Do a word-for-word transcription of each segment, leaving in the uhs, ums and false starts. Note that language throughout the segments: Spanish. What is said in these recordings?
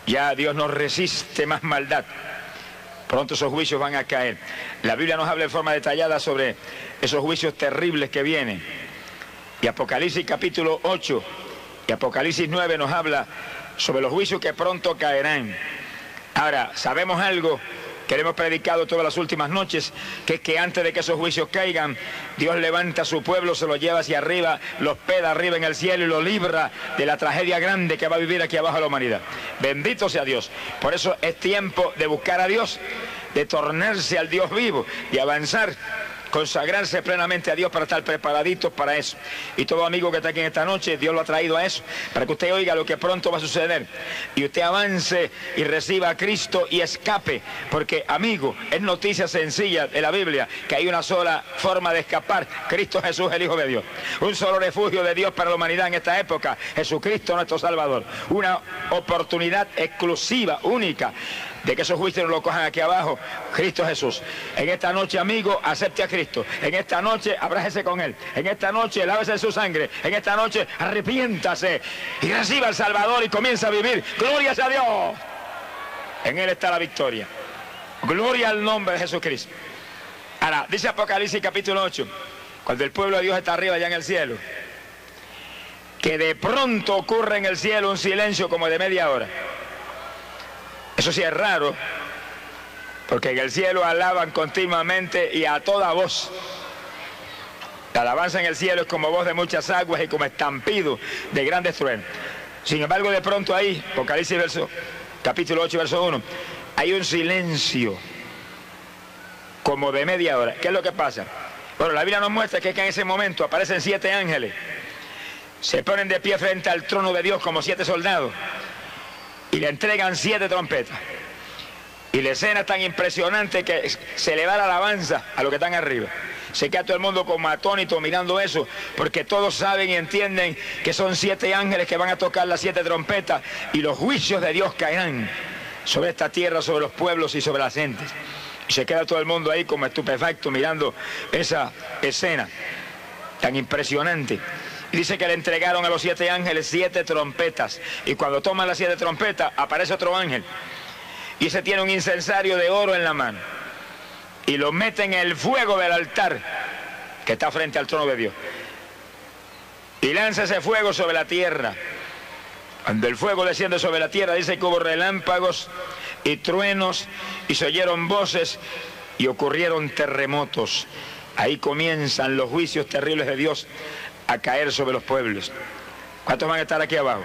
Ya Dios no resiste más maldad. Pronto esos juicios van a caer. La Biblia nos habla de forma detallada sobre esos juicios terribles que vienen. Y Apocalipsis capítulo ocho y Apocalipsis nueve nos habla sobre los juicios que pronto caerán. Ahora, sabemos algo que le hemos predicado todas las últimas noches, que es que antes de que esos juicios caigan, Dios levanta a su pueblo, se lo lleva hacia arriba, los peda arriba en el cielo y lo libra de la tragedia grande que va a vivir aquí abajo la humanidad. Bendito sea Dios. Por eso es tiempo de buscar a Dios, de tornarse al Dios vivo, de avanzar, consagrarse plenamente a Dios para estar preparaditos para eso. Y todo amigo que está aquí en esta noche, Dios lo ha traído a eso, para que usted oiga lo que pronto va a suceder y usted avance y reciba a Cristo y escape, porque amigo, es noticia sencilla de la Biblia que hay una sola forma de escapar: Cristo Jesús, el Hijo de Dios. Un solo refugio de Dios para la humanidad en esta época: Jesucristo nuestro Salvador. Una oportunidad exclusiva, única, de que esos juicios no lo cojan aquí abajo: Cristo Jesús. En esta noche, amigo, acepte a Cristo. En esta noche, abrájese con Él. En esta noche, lávese de su sangre. En esta noche, arrepiéntase y reciba al Salvador y comienza a vivir. ¡Gloria a Dios! En Él está la victoria. Gloria al nombre de Jesucristo. Ahora, dice Apocalipsis capítulo ocho, cuando el pueblo de Dios está arriba ya en el cielo, que de pronto ocurre en el cielo un silencio como de media hora. Eso sí es raro, porque en el cielo alaban continuamente y a toda voz. La alabanza en el cielo es como voz de muchas aguas y como estampido de grandes truenos. Sin embargo, de pronto ahí, Apocalipsis verso, capítulo ocho, verso uno, hay un silencio como de media hora. ¿Qué es lo que pasa? Bueno, la Biblia nos muestra que, es que en ese momento aparecen siete ángeles, se ponen de pie frente al trono de Dios como siete soldados y le entregan siete trompetas. Y la escena es tan impresionante que se le da la alabanza a los que están arriba. Se queda todo el mundo como atónito mirando eso, porque todos saben y entienden que son siete ángeles que van a tocar las siete trompetas y los juicios de Dios caerán sobre esta tierra, sobre los pueblos y sobre las gentes. Y se queda todo el mundo ahí como estupefacto mirando esa escena tan impresionante. Y dice que le entregaron a los siete ángeles siete trompetas. Y cuando toman las siete trompetas, aparece otro ángel. Y ese tiene un incensario de oro en la mano. Y lo mete en el fuego del altar que está frente al trono de Dios. Y lanza ese fuego sobre la tierra. Cuando el fuego desciende sobre la tierra, dice que hubo relámpagos y truenos, y se oyeron voces, y ocurrieron terremotos. Ahí comienzan los juicios terribles de Dios a caer sobre los pueblos. ¿Cuántos van a estar aquí abajo?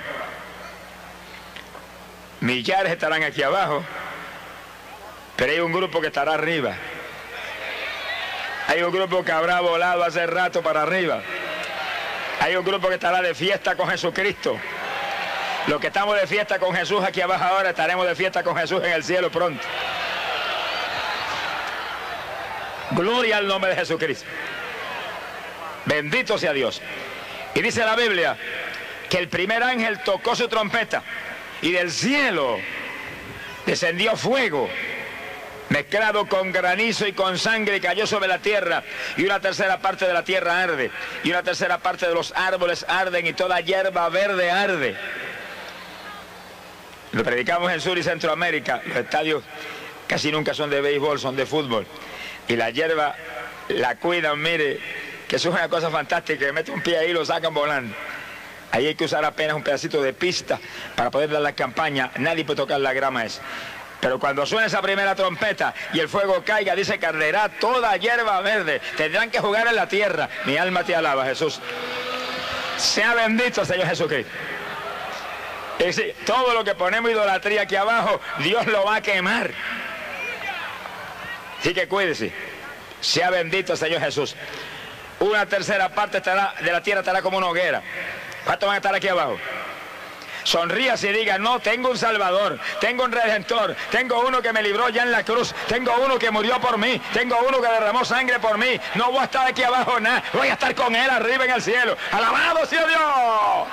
Millares estarán aquí abajo, pero hay un grupo que estará arriba. Hay un grupo que habrá volado hace rato para arriba. Hay un grupo que estará de fiesta con Jesucristo. Los que estamos de fiesta con Jesús aquí abajo ahora, estaremos de fiesta con Jesús en el cielo pronto. Gloria al nombre de Jesucristo. Bendito sea Dios. Y dice la Biblia que el primer ángel tocó su trompeta y del cielo descendió fuego mezclado con granizo y con sangre, y cayó sobre la tierra, y una tercera parte de la tierra arde, y una tercera parte de los árboles arden, y toda hierba verde arde. Lo predicamos en Sur y Centroamérica. Los estadios casi nunca son de béisbol, son de fútbol, y la hierba la cuidan, mire, que eso es una cosa fantástica, que mete un pie ahí y lo sacan volando. Ahí hay que usar apenas un pedacito de pista para poder dar la campaña. Nadie puede tocar la grama esa. Pero cuando suene esa primera trompeta y el fuego caiga, dice que arderá toda hierba verde. Tendrán que jugar en la tierra. Mi alma te alaba, Jesús. Sea bendito, Señor Jesucristo. Es decir, todo lo que ponemos idolatría aquí abajo, Dios lo va a quemar. Así que cuídese. Sea bendito, Señor Jesús. Una tercera parte estará, de la tierra estará como una hoguera. ¿Cuántos van a estar aquí abajo? Sonríase y diga: no, tengo un Salvador, tengo un Redentor, tengo uno que me libró ya en la cruz, tengo uno que murió por mí, tengo uno que derramó sangre por mí. No voy a estar aquí abajo nada, voy a estar con Él arriba en el cielo. ¡Alabado sea Dios!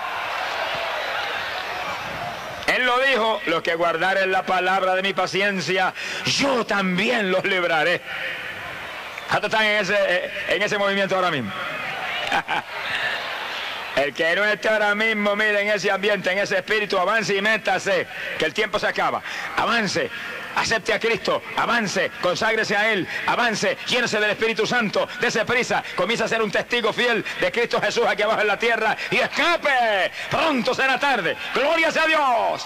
Él lo dijo: los que guardaren la palabra de mi paciencia, yo también los libraré. ¿Cuántos están en ese, en ese movimiento ahora mismo? El que no esté ahora mismo, mire, en ese ambiente, en ese espíritu, avance y métase, que el tiempo se acaba. Avance, acepte a Cristo, avance, conságrese a Él, avance, llénese del Espíritu Santo, dése prisa, comienza a ser un testigo fiel de Cristo Jesús aquí abajo en la tierra y escape. Pronto será tarde. Gloria sea a Dios.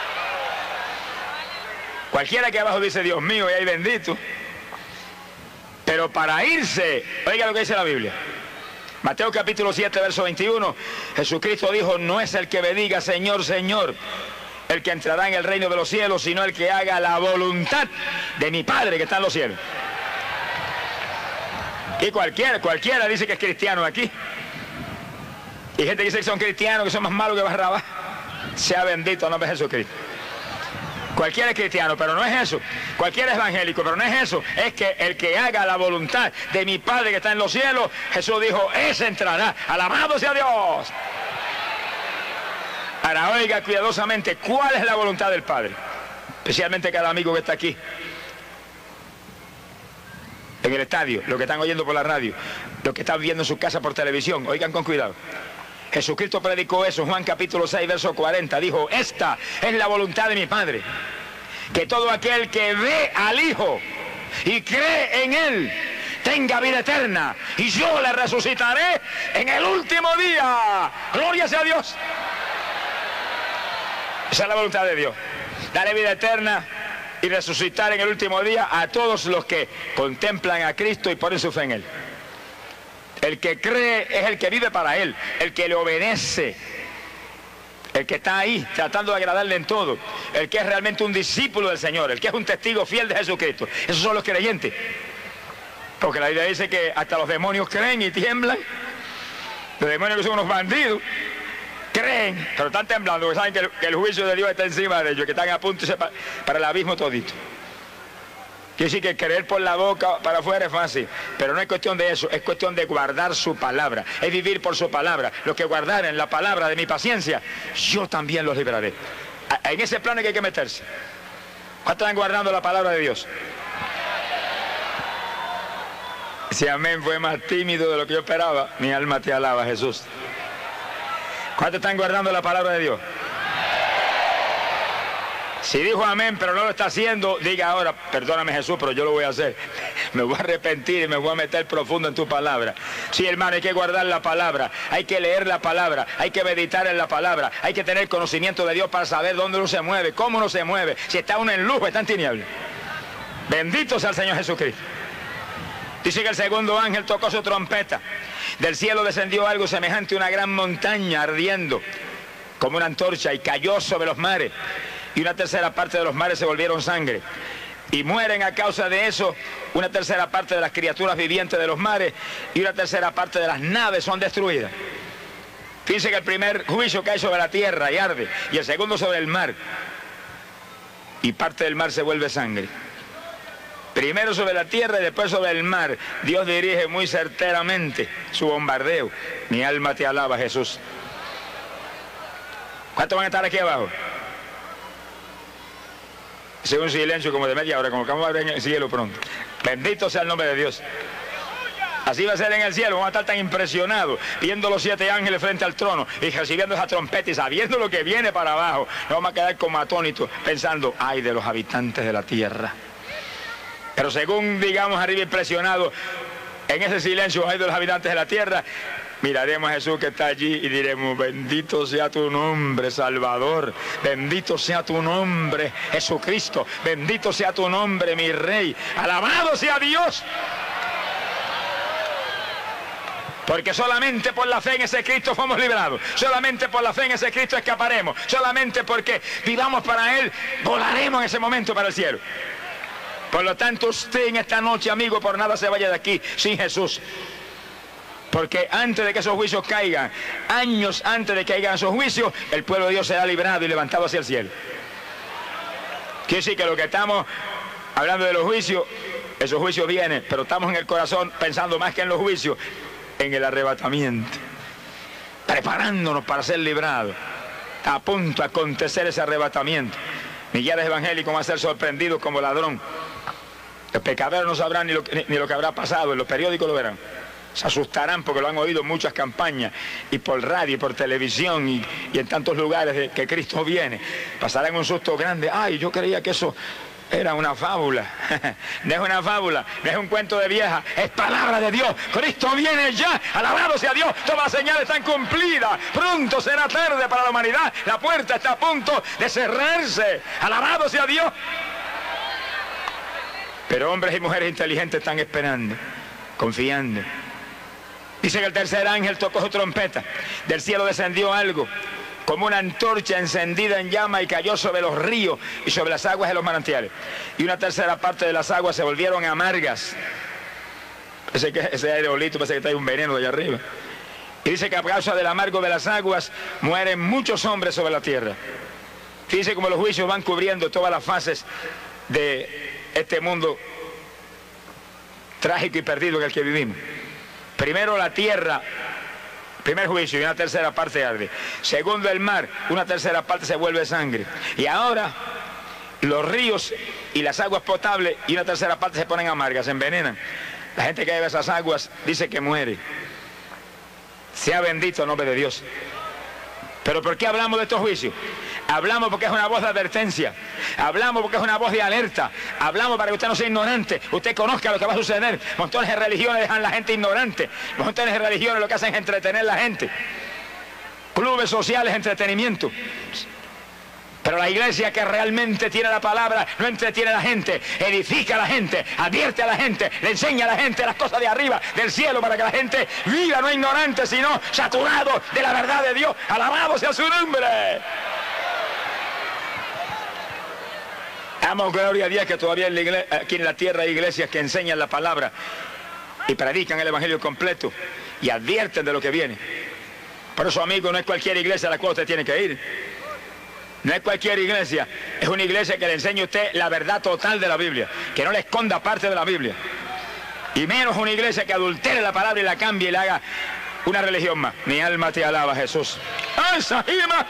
Cualquiera que abajo dice, Dios mío, y ahí bendito. Pero para irse, oiga lo que dice la Biblia. Mateo capítulo siete, verso veintiuno, Jesucristo dijo, no es el que me diga Señor, Señor, el que entrará en el reino de los cielos, sino el que haga la voluntad de mi Padre que está en los cielos. Y cualquiera, cualquiera dice que es cristiano aquí. Y gente dice que son cristianos, que son más malos que Barrabás. Sea bendito el nombre de Jesucristo. Cualquiera es cristiano, pero no es eso. Cualquiera es evangélico, pero no es eso. Es que el que haga la voluntad de mi Padre que está en los cielos, Jesús dijo, ese entrará. Alabado sea Dios. Ahora oiga cuidadosamente, ¿cuál es la voluntad del Padre? Especialmente cada amigo que está aquí, en el estadio, los que están oyendo por la radio, los que están viendo en su casa por televisión, oigan con cuidado. Jesucristo predicó eso, Juan capítulo seis, verso cuarenta, dijo, esta es la voluntad de mi Padre, que todo aquel que ve al Hijo y cree en Él, tenga vida eterna, y yo le resucitaré en el último día. Gloria sea a Dios. Esa es la voluntad de Dios, darle vida eterna y resucitar en el último día a todos los que contemplan a Cristo y ponen su fe en Él. El que cree es el que vive para Él, el que le obedece, el que está ahí tratando de agradarle en todo, el que es realmente un discípulo del Señor, el que es un testigo fiel de Jesucristo. Esos son los creyentes. Porque la Biblia dice que hasta los demonios creen y tiemblan. Los demonios que son unos bandidos, creen, pero están temblando, porque saben que el, que el juicio de Dios está encima de ellos, que están a punto de irse para, para el abismo todito. Quiere decir que creer por la boca para afuera es fácil, pero no es cuestión de eso, es cuestión de guardar su palabra, es vivir por su palabra. Los que guardaren la palabra de mi paciencia, yo también los libraré. En ese plano que hay que meterse. ¿Cuántos están guardando la palabra de Dios? Si amén fue más tímido de lo que yo esperaba, mi alma te alaba, Jesús. ¿Cuántos están guardando la palabra de Dios? Si dijo amén, pero no lo está haciendo, diga ahora, perdóname Jesús, pero yo lo voy a hacer. Me voy a arrepentir y me voy a meter profundo en tu palabra. Sí, hermano, hay que guardar la palabra, hay que leer la palabra, hay que meditar en la palabra, hay que tener conocimiento de Dios para saber dónde uno se mueve, cómo uno se mueve, si está uno en luz o está en tinieblas. Bendito sea el Señor Jesucristo. Dice que el segundo ángel tocó su trompeta. Del cielo descendió algo semejante a una gran montaña ardiendo como una antorcha y cayó sobre los mares. Y una tercera parte de los mares se volvieron sangre. Y mueren a causa de eso una tercera parte de las criaturas vivientes de los mares y una tercera parte de las naves son destruidas. Fíjense que el primer juicio cae sobre la tierra y arde, y el segundo sobre el mar. Y parte del mar se vuelve sangre. Primero sobre la tierra y después sobre el mar. Dios dirige muy certeramente su bombardeo. Mi alma te alaba, Jesús. ¿Cuántos van a estar aquí abajo? Es un silencio como de media hora, como que vamos a ver en el cielo pronto. Bendito sea el nombre de Dios. Así va a ser en el cielo, vamos a estar tan impresionados, viendo los siete ángeles frente al trono y recibiendo esa trompeta y sabiendo lo que viene para abajo. Nos vamos a quedar como atónitos, pensando, ay de los habitantes de la tierra. Pero según, digamos, arriba impresionados, en ese silencio, ay de los habitantes de la tierra, miraremos a Jesús que está allí y diremos, bendito sea tu nombre, Salvador. Bendito sea tu nombre, Jesucristo. Bendito sea tu nombre, mi Rey. Alabado sea Dios. Porque solamente por la fe en ese Cristo fuimos librados. Solamente por la fe en ese Cristo escaparemos. Solamente porque vivamos para Él, volaremos en ese momento para el cielo. Por lo tanto, usted en esta noche, amigo, por nada se vaya de aquí sin Jesús. Porque antes de que esos juicios caigan, años antes de que caigan esos juicios, el pueblo de Dios será librado y levantado hacia el cielo. Quiere decir que lo que estamos hablando de los juicios, esos juicios vienen, pero estamos en el corazón pensando más que en los juicios, en el arrebatamiento. Preparándonos para ser librados. A punto de acontecer ese arrebatamiento. Millares evangélicos van a ser sorprendidos como ladrón. Los pecadores no sabrán ni lo, ni, ni lo que habrá pasado, en los periódicos lo verán. Se asustarán porque lo han oído en muchas campañas, y por radio, y por televisión, y, y en tantos lugares de que Cristo viene. Pasarán un susto grande. Ay, yo creía que eso era una fábula. No es una fábula, no es un cuento de vieja, es palabra de Dios. Cristo viene ya, alabado sea Dios. Todas las señales están cumplidas. Pronto será tarde para la humanidad. La puerta está a punto de cerrarse. Alabado sea Dios. Pero hombres y mujeres inteligentes están esperando, confiando. Dice que el tercer ángel tocó su trompeta. Del cielo descendió algo como una antorcha encendida en llama y cayó sobre los ríos y sobre las aguas de los manantiales. Y una tercera parte de las aguas se volvieron amargas. Ese, ese aerolito parece que trae un veneno de allá arriba. Y dice que a causa del amargo de las aguas mueren muchos hombres sobre la tierra. Fíjense cómo los juicios van cubriendo todas las fases de este mundo trágico y perdido en el que vivimos. Primero la tierra, primer juicio, y una tercera parte arde. Segundo el mar, una tercera parte se vuelve sangre. Y ahora los ríos y las aguas potables y una tercera parte se ponen amargas, se envenenan. La gente que bebe esas aguas dice que muere. Sea bendito el nombre de Dios. ¿Pero por qué hablamos de estos juicios? Hablamos porque es una voz de advertencia. Hablamos porque es una voz de alerta. Hablamos para que usted no sea ignorante. Usted conozca lo que va a suceder. Montones de religiones dejan a la gente ignorante. Montones de religiones lo que hacen es entretener a la gente. Clubes sociales, entretenimiento. Pero la iglesia que realmente tiene la palabra no entretiene a la gente, edifica a la gente, advierte a la gente, le enseña a la gente las cosas de arriba, del cielo, para que la gente viva no ignorante, sino saturado de la verdad de Dios. Alabado sea su nombre. Damos gloria a Dios que todavía en la iglesia, aquí en la tierra hay iglesias que enseñan la palabra y predican el evangelio completo y advierten de lo que viene. Por eso, amigo, no es cualquier iglesia a la cual usted tiene que ir. No es cualquier iglesia, es una iglesia que le enseñe a usted la verdad total de la Biblia, que no le esconda parte de la Biblia. Y menos una iglesia que adultere la palabra y la cambie y le haga una religión más. Mi alma te alaba, Jesús. ¡Ay, Sahima!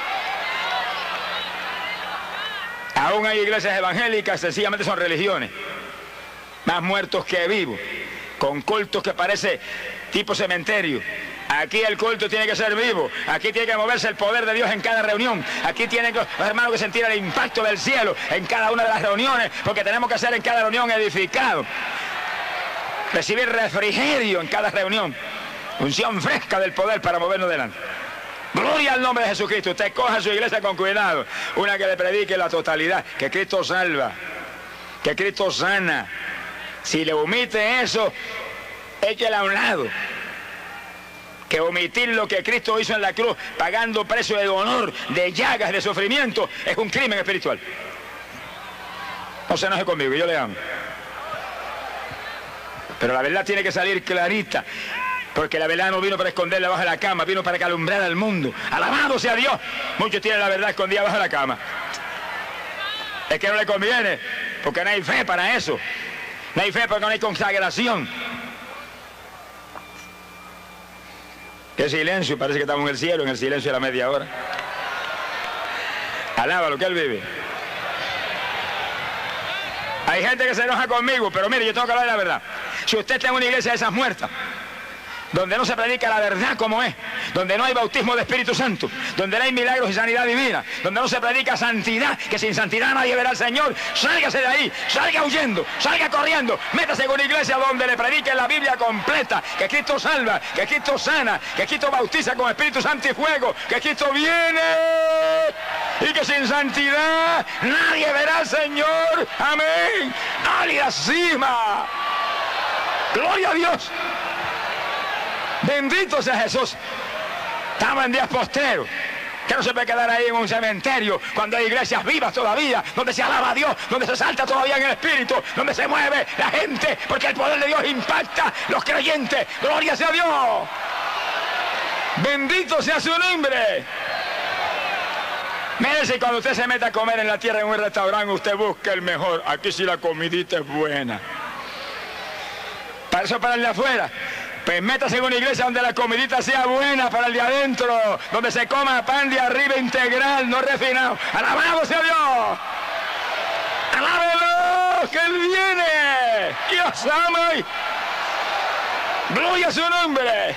Aún hay iglesias evangélicas, sencillamente son religiones. Más muertos que vivos, con cultos que parece tipo cementerio. Aquí el culto tiene que ser vivo, aquí tiene que moverse el poder de Dios en cada reunión, aquí tienen los hermanos que sentir el impacto del cielo en cada una de las reuniones, porque tenemos que ser en cada reunión edificados, recibir refrigerio en cada reunión, unción fresca del poder para movernos adelante. Gloria al nombre de Jesucristo. Usted coja su iglesia con cuidado, una que le predique la totalidad, que Cristo salva, que Cristo sana. Si le omite eso, échela a un lado. Que omitir lo que Cristo hizo en la cruz, pagando precio de dolor, de llagas, de sufrimiento, es un crimen espiritual. No se enoje conmigo, yo le amo. Pero la verdad tiene que salir clarita, porque la verdad no vino para esconderla bajo la cama, vino para que alumbrar al mundo. Alabado sea Dios. Muchos tienen la verdad escondida bajo la cama. Es que no le conviene, porque no hay fe para eso. No hay fe porque no hay consagración. Qué silencio, parece que estamos en el cielo, en el silencio de la media hora. Alaba lo que Él vive. Hay gente que se enoja conmigo, pero mire, yo tengo que hablar de la verdad. Si usted está en una iglesia de esas muertas, donde no se predica la verdad como es, donde no hay bautismo de Espíritu Santo, donde no hay milagros y sanidad divina, donde no se predica santidad, que sin santidad nadie verá al Señor, sálgase de ahí, salga huyendo, salga corriendo, métase en una iglesia donde le prediquen la Biblia completa, que Cristo salva, que Cristo sana, que Cristo bautiza con Espíritu Santo y fuego, que Cristo viene y que sin santidad nadie verá al Señor. Amén. ¡Álida cima! ¡Gloria a Dios! Bendito sea Jesús. Estamos en días postreros, que no se puede quedar ahí en un cementerio cuando hay iglesias vivas todavía, donde se alaba a Dios, donde se salta todavía en el Espíritu, donde se mueve la gente, porque el poder de Dios impacta los creyentes. Gloria sea Dios. Bendito sea su nombre. Mire, si cuando usted se mete a comer en la tierra en un restaurante, usted busca el mejor. Aquí sí la comidita es buena. Para eso, para el de afuera. Pues métase en una iglesia donde la comidita sea buena para el de adentro, donde se coma pan de arriba integral, no refinado. ¡Alabado sea Dios! ¡Alábelo! ¡Que Él viene! ¡Dios ama! Gloria a su nombre.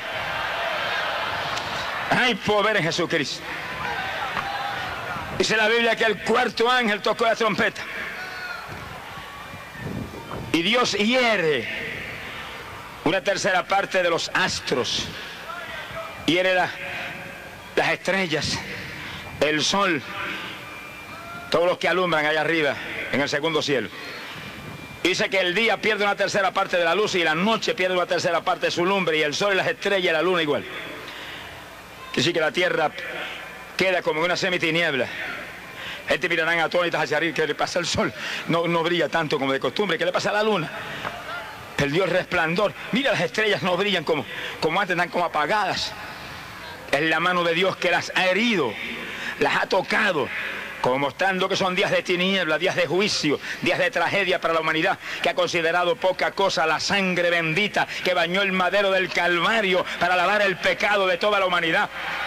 Hay poder en Jesucristo. Dice la Biblia que el cuarto ángel tocó la trompeta. Y Dios hiere una tercera parte de los astros. Hiere la, las estrellas, el sol, todos los que alumbran allá arriba en el segundo cielo. Dice que el día pierde una tercera parte de la luz y la noche pierde una tercera parte de su lumbre, y el sol y las estrellas y la luna igual. Quiere decir que la tierra queda como en una semitiniebla. Gente mirarán atónitas hacia arriba. ¿Qué le pasa al sol? No, no brilla tanto como de costumbre. ¿Qué le pasa a la luna? Perdió el resplandor. Mira, las estrellas no brillan como, como antes, están como apagadas. Es la mano de Dios que las ha herido, las ha tocado, como mostrando que son días de tiniebla, días de juicio, días de tragedia para la humanidad, que ha considerado poca cosa la sangre bendita que bañó el madero del Calvario para lavar el pecado de toda la humanidad.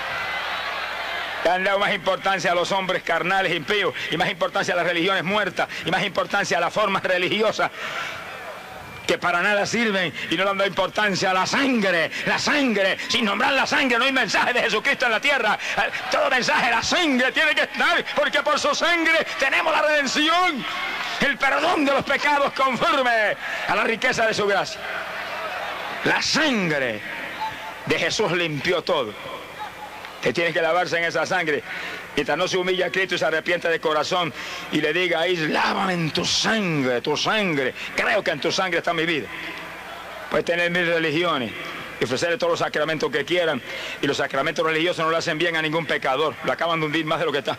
Le han dado más importancia a los hombres carnales impíos, y más importancia a las religiones muertas, y más importancia a las formas religiosas que para nada sirven, y no le han dado importancia a la sangre, la sangre. Sin nombrar la sangre no hay mensaje de Jesucristo en la tierra. Todo mensaje, la sangre tiene que estar, porque por su sangre tenemos la redención, el perdón de los pecados conforme a la riqueza de su gracia. La sangre de Jesús limpió todo. Que tiene que lavarse en esa sangre. Mientras no se humilla a Cristo y se arrepiente de corazón y le diga ahí, lávame en tu sangre, tu sangre. Creo que en tu sangre está mi vida. Puedes tener mil religiones y ofrecerle todos los sacramentos que quieran, y los sacramentos religiosos no le hacen bien a ningún pecador. Lo acaban de hundir más de lo que está.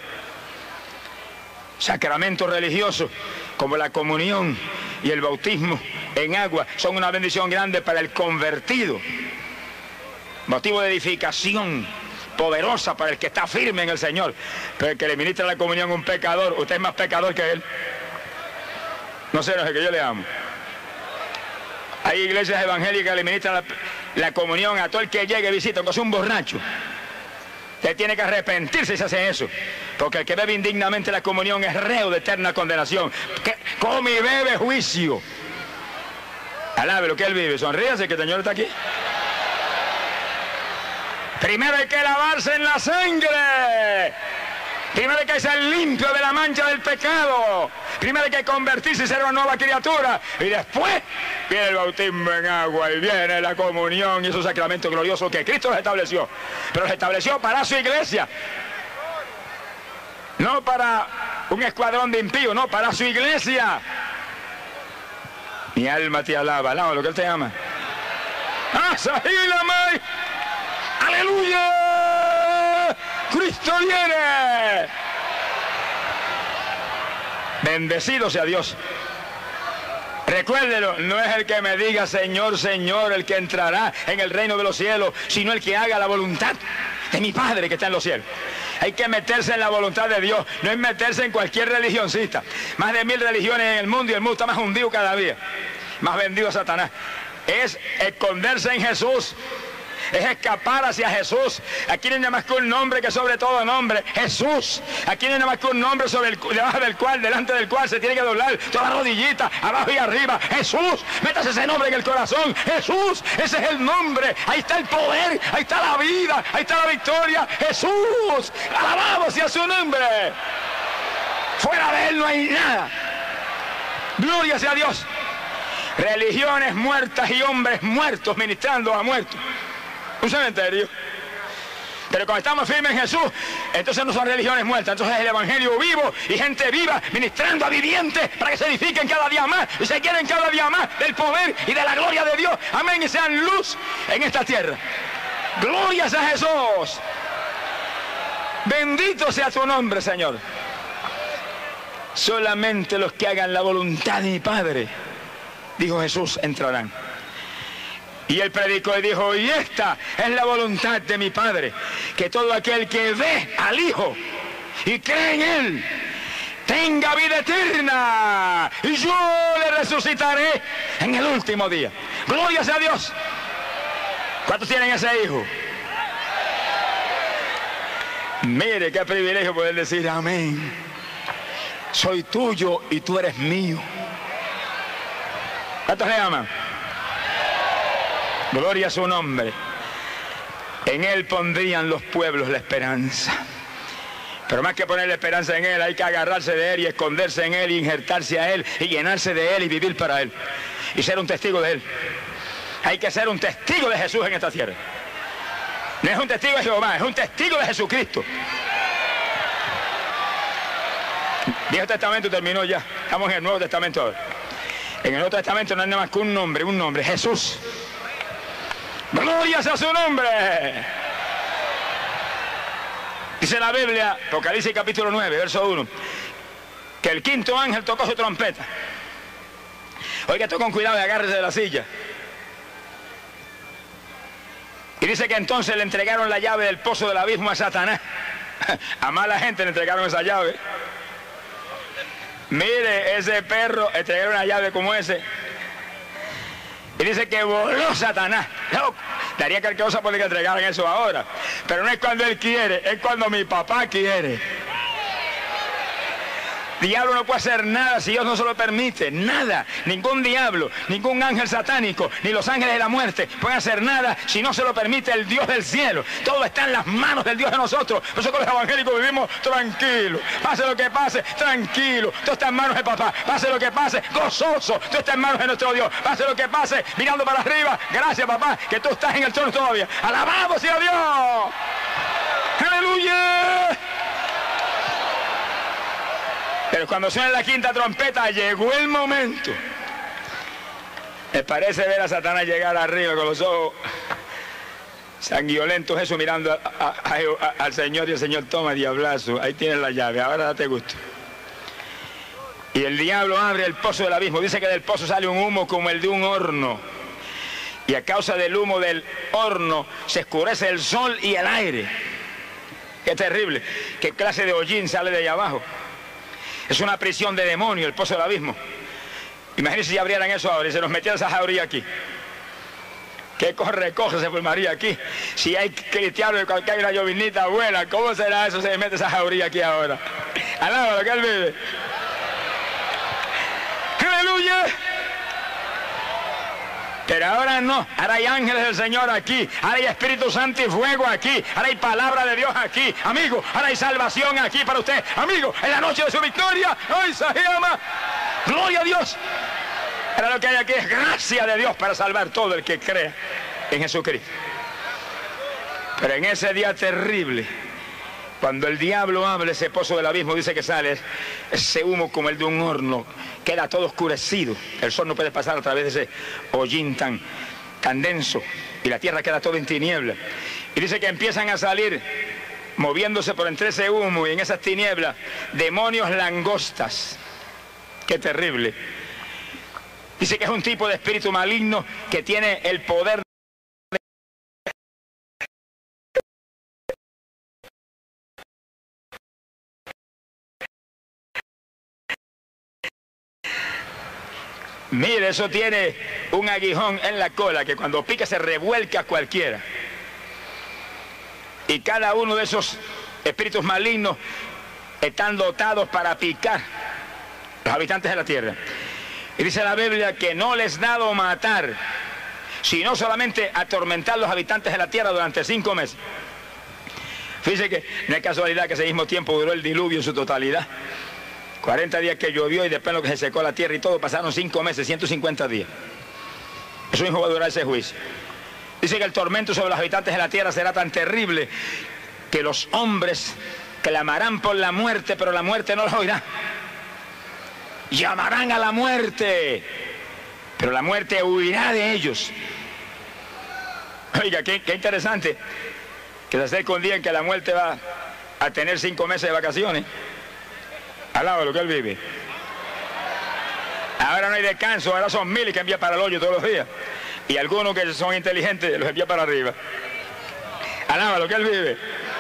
Sacramentos religiosos como la comunión y el bautismo en agua son una bendición grande para el convertido. Motivo de edificación poderosa para el que está firme en el Señor. Pero el que le ministra la comunión a un pecador, usted es más pecador que él. No sé, no sé, que yo le amo. Hay iglesias evangélicas que le ministran la, la comunión a todo el que llegue y visita, aunque sea un borracho. Usted tiene que arrepentirse si se hace eso, porque el que bebe indignamente la comunión es reo de eterna condenación. Que come y bebe juicio. Alabe lo que él vive. Sonríase que el Señor está aquí. Primero hay que lavarse en la sangre. Primero hay que ser limpio de la mancha del pecado. Primero hay que convertirse y ser una nueva criatura. Y después viene el bautismo en agua y viene la comunión y esos sacramentos gloriosos que Cristo los estableció. Pero los estableció para su iglesia. No para un escuadrón de impíos, no, para su iglesia. Mi alma te alaba, alaba lo que Él te ama. ¡Ah, Sahila, ¡aleluya! ¡Cristo viene! Bendecido sea Dios. Recuérdelo, no es el que me diga Señor, Señor el que entrará en el reino de los cielos, sino el que haga la voluntad de mi Padre que está en los cielos. Hay que meterse en la voluntad de Dios, no es meterse en cualquier religioncista. Más de mil religiones en el mundo y el mundo está más hundido cada día, más vendido a Satanás. Es esconderse en Jesús. Es escapar hacia Jesús. Aquí no hay nada más que un nombre que sobre todo nombre, Jesús. Aquí no hay nada más que un nombre sobre el, debajo del cual, delante del cual se tiene que doblar toda rodillita, abajo y arriba. Jesús, métase ese nombre en el corazón. Jesús, ese es el nombre. Ahí está el poder, ahí está la vida, ahí está la victoria. Jesús, alabado sea su nombre. Fuera de él no hay nada. Gloria sea a Dios. Religiones muertas y hombres muertos ministrando a muertos. Un cementerio. Pero cuando estamos firmes en Jesús, entonces no son religiones muertas, entonces es el evangelio vivo y gente viva ministrando a vivientes para que se edifiquen cada día más y se quieren cada día más del poder y de la gloria de Dios. Amén, y sean luz en esta tierra. Glorias a Jesús. Bendito sea tu nombre, Señor. Solamente los que hagan la voluntad de mi Padre, dijo Jesús, entrarán. Y él predicó y dijo, y esta es la voluntad de mi Padre, que todo aquel que ve al Hijo y cree en Él, tenga vida eterna, y yo le resucitaré en el último día. Gloria sea a Dios. ¿Cuántos tienen ese Hijo? Mire qué privilegio poder decir amén. Soy tuyo y tú eres mío. ¿Cuántos le aman? Gloria a su nombre. En Él pondrían los pueblos la esperanza. Pero más que poner la esperanza en Él, hay que agarrarse de Él y esconderse en Él y injertarse a Él y llenarse de Él y vivir para Él. Y ser un testigo de Él. Hay que ser un testigo de Jesús en esta tierra. No es un testigo de Jehová, es un testigo de Jesucristo. Viejo Testamento terminó ya. Estamos en el Nuevo Testamento ahora. En el Nuevo Testamento no hay nada más que un nombre, un nombre, Jesús. ¡Gloria a su nombre! Dice la Biblia, Apocalipsis capítulo nueve, verso uno, que el quinto ángel tocó su trompeta. Oiga esto con cuidado y agárrese de la silla. Y dice que entonces le entregaron la llave del pozo del abismo a Satanás. A mala gente le entregaron esa llave. Mire, ese perro, entregaron una llave como ese. Y dice que voló Satanás. No, daría cualquier cosa por que entregaran eso ahora. Pero no es cuando él quiere, es cuando mi papá quiere. Diablo no puede hacer nada si Dios no se lo permite. Nada. Ningún diablo, ningún ángel satánico, ni los ángeles de la muerte pueden hacer nada si no se lo permite el Dios del cielo. Todo está en las manos del Dios de nosotros. Por eso con los evangélicos vivimos tranquilos. Pase lo que pase, tranquilo. Todo está en manos de papá. Pase lo que pase, gozoso. Todo está en manos de nuestro Dios. Pase lo que pase, mirando para arriba. Gracias, papá, que tú estás en el trono todavía. ¡Alabado sea Dios! ¡Aleluya! Pero cuando suena la quinta trompeta, llegó el momento. Me parece ver a Satanás llegar arriba con los ojos sanguinolentos, eso mirando a, a, a, a, al Señor, y el Señor toma diablazo. Ahí tienes la llave, ahora date gusto. Y el diablo abre el pozo del abismo. Dice que del pozo sale un humo como el de un horno. Y a causa del humo del horno se oscurece el sol y el aire. Qué terrible. Qué clase de hollín sale de allá abajo. Es una prisión de demonio el pozo del abismo. Imagínense si abrieran eso ahora y se nos metiera esa jauría aquí. ¿Qué corre, coge se formaría aquí? Si hay cristianos y cualquier hay una llovinita buena, ¿cómo será eso? Se mete esa jauría aquí ahora. Alábalo, que él vive. ¡Aleluya! Pero ahora no, ahora hay ángeles del Señor aquí, ahora hay Espíritu Santo y fuego aquí, ahora hay palabra de Dios aquí, amigo, ahora hay salvación aquí para usted, amigo, en la noche de su victoria, ¡ay, se llama! ¡Gloria a Dios! Ahora lo que hay aquí es gracia de Dios para salvar todo el que crea en Jesucristo. Pero en ese día terrible, cuando el diablo abre ese pozo del abismo, dice que sale ese humo como el de un horno, queda todo oscurecido, el sol no puede pasar a través de ese hollín tan, tan denso, y la tierra queda toda en tinieblas. Y dice que empiezan a salir, moviéndose por entre ese humo y en esas tinieblas, demonios langostas. ¡Qué terrible! Dice que es un tipo de espíritu maligno que tiene el poder Mire, eso tiene un aguijón en la cola que cuando pica se revuelca a cualquiera. Y cada uno de esos espíritus malignos están dotados para picar a los habitantes de la tierra. Y dice la Biblia que no les ha dado matar, sino solamente atormentar a los habitantes de la tierra durante cinco meses. Fíjese que no es casualidad que ese mismo tiempo duró el diluvio en su totalidad. cuarenta días que llovió y después lo que se secó la tierra y todo, pasaron cinco meses, ciento cincuenta días. Eso mismo va a durar ese juicio. Dice que el tormento sobre los habitantes de la tierra será tan terrible que los hombres clamarán por la muerte, pero la muerte no los oirá. Llamarán a la muerte, pero la muerte huirá de ellos. Oiga, qué, qué interesante que se acerca un día en que la muerte va a tener cinco meses de vacaciones. Alaba lo que él vive. Ahora no hay descanso, ahora son miles que envía para el hoyo todos los días. Y algunos que son inteligentes los envía para arriba. Alaba lo que él vive.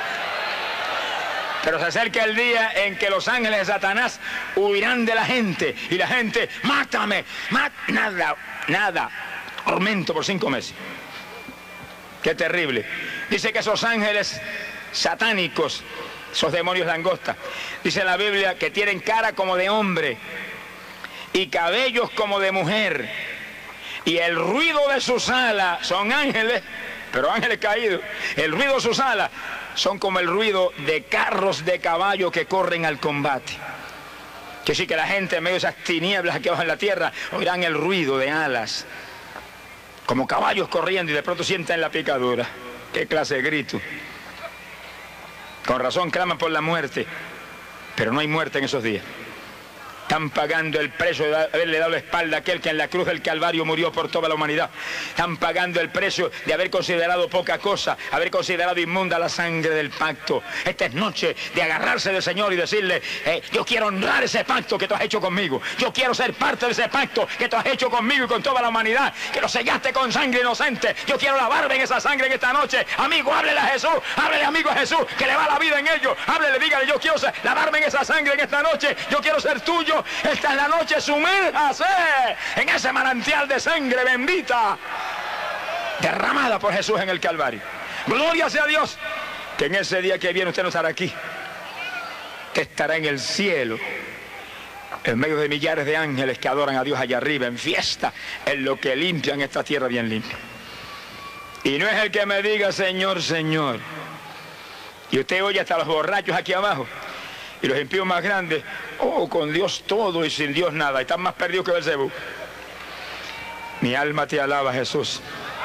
Pero se acerca el día en que los ángeles de Satanás huirán de la gente. Y la gente, mátame, mát nada, nada. Tormento por cinco meses. Qué terrible. Dice que esos ángeles satánicos, esos demonios langostas, dice la Biblia que tienen cara como de hombre y cabellos como de mujer. y el ruido de sus alas, son ángeles, pero ángeles caídos, el ruido de sus alas son como el ruido de carros de caballo que corren al combate. Que sí, que la gente en medio de esas tinieblas que bajan en la tierra oirán el ruido de alas, como caballos corriendo, y de pronto sienten la picadura. Qué clase de grito. Con razón claman por la muerte, pero no hay muerte en esos días. Están pagando el precio de haberle dado la espalda a aquel que en la cruz del Calvario murió por toda la humanidad. Están pagando el precio de haber considerado poca cosa, haber considerado inmunda la sangre del pacto. Esta es noche de agarrarse del Señor y decirle, eh, yo quiero honrar ese pacto que tú has hecho conmigo. Yo quiero ser parte de ese pacto que tú has hecho conmigo y con toda la humanidad, que lo sellaste con sangre inocente. Yo quiero lavarme en esa sangre en esta noche. Amigo, háblele a Jesús, háblele amigo a Jesús, que le va la vida en ello. Háblele, dígale, yo quiero ser, lavarme en esa sangre en esta noche. Yo quiero ser tuyo. Esta es la noche, sumérjase en ese manantial de sangre bendita derramada por Jesús en el Calvario. Gloria sea a Dios, que en ese día que viene usted no estará aquí, usted estará en el cielo, en medio de millares de ángeles que adoran a Dios allá arriba, en fiesta, en lo que limpian esta tierra bien limpia. Y no es el que me diga Señor, Señor, y usted oye hasta los borrachos aquí abajo, y los impíos más grandes, oh, con Dios todo y sin Dios nada, y están más perdidos que Belcebú. Mi alma te alaba, Jesús.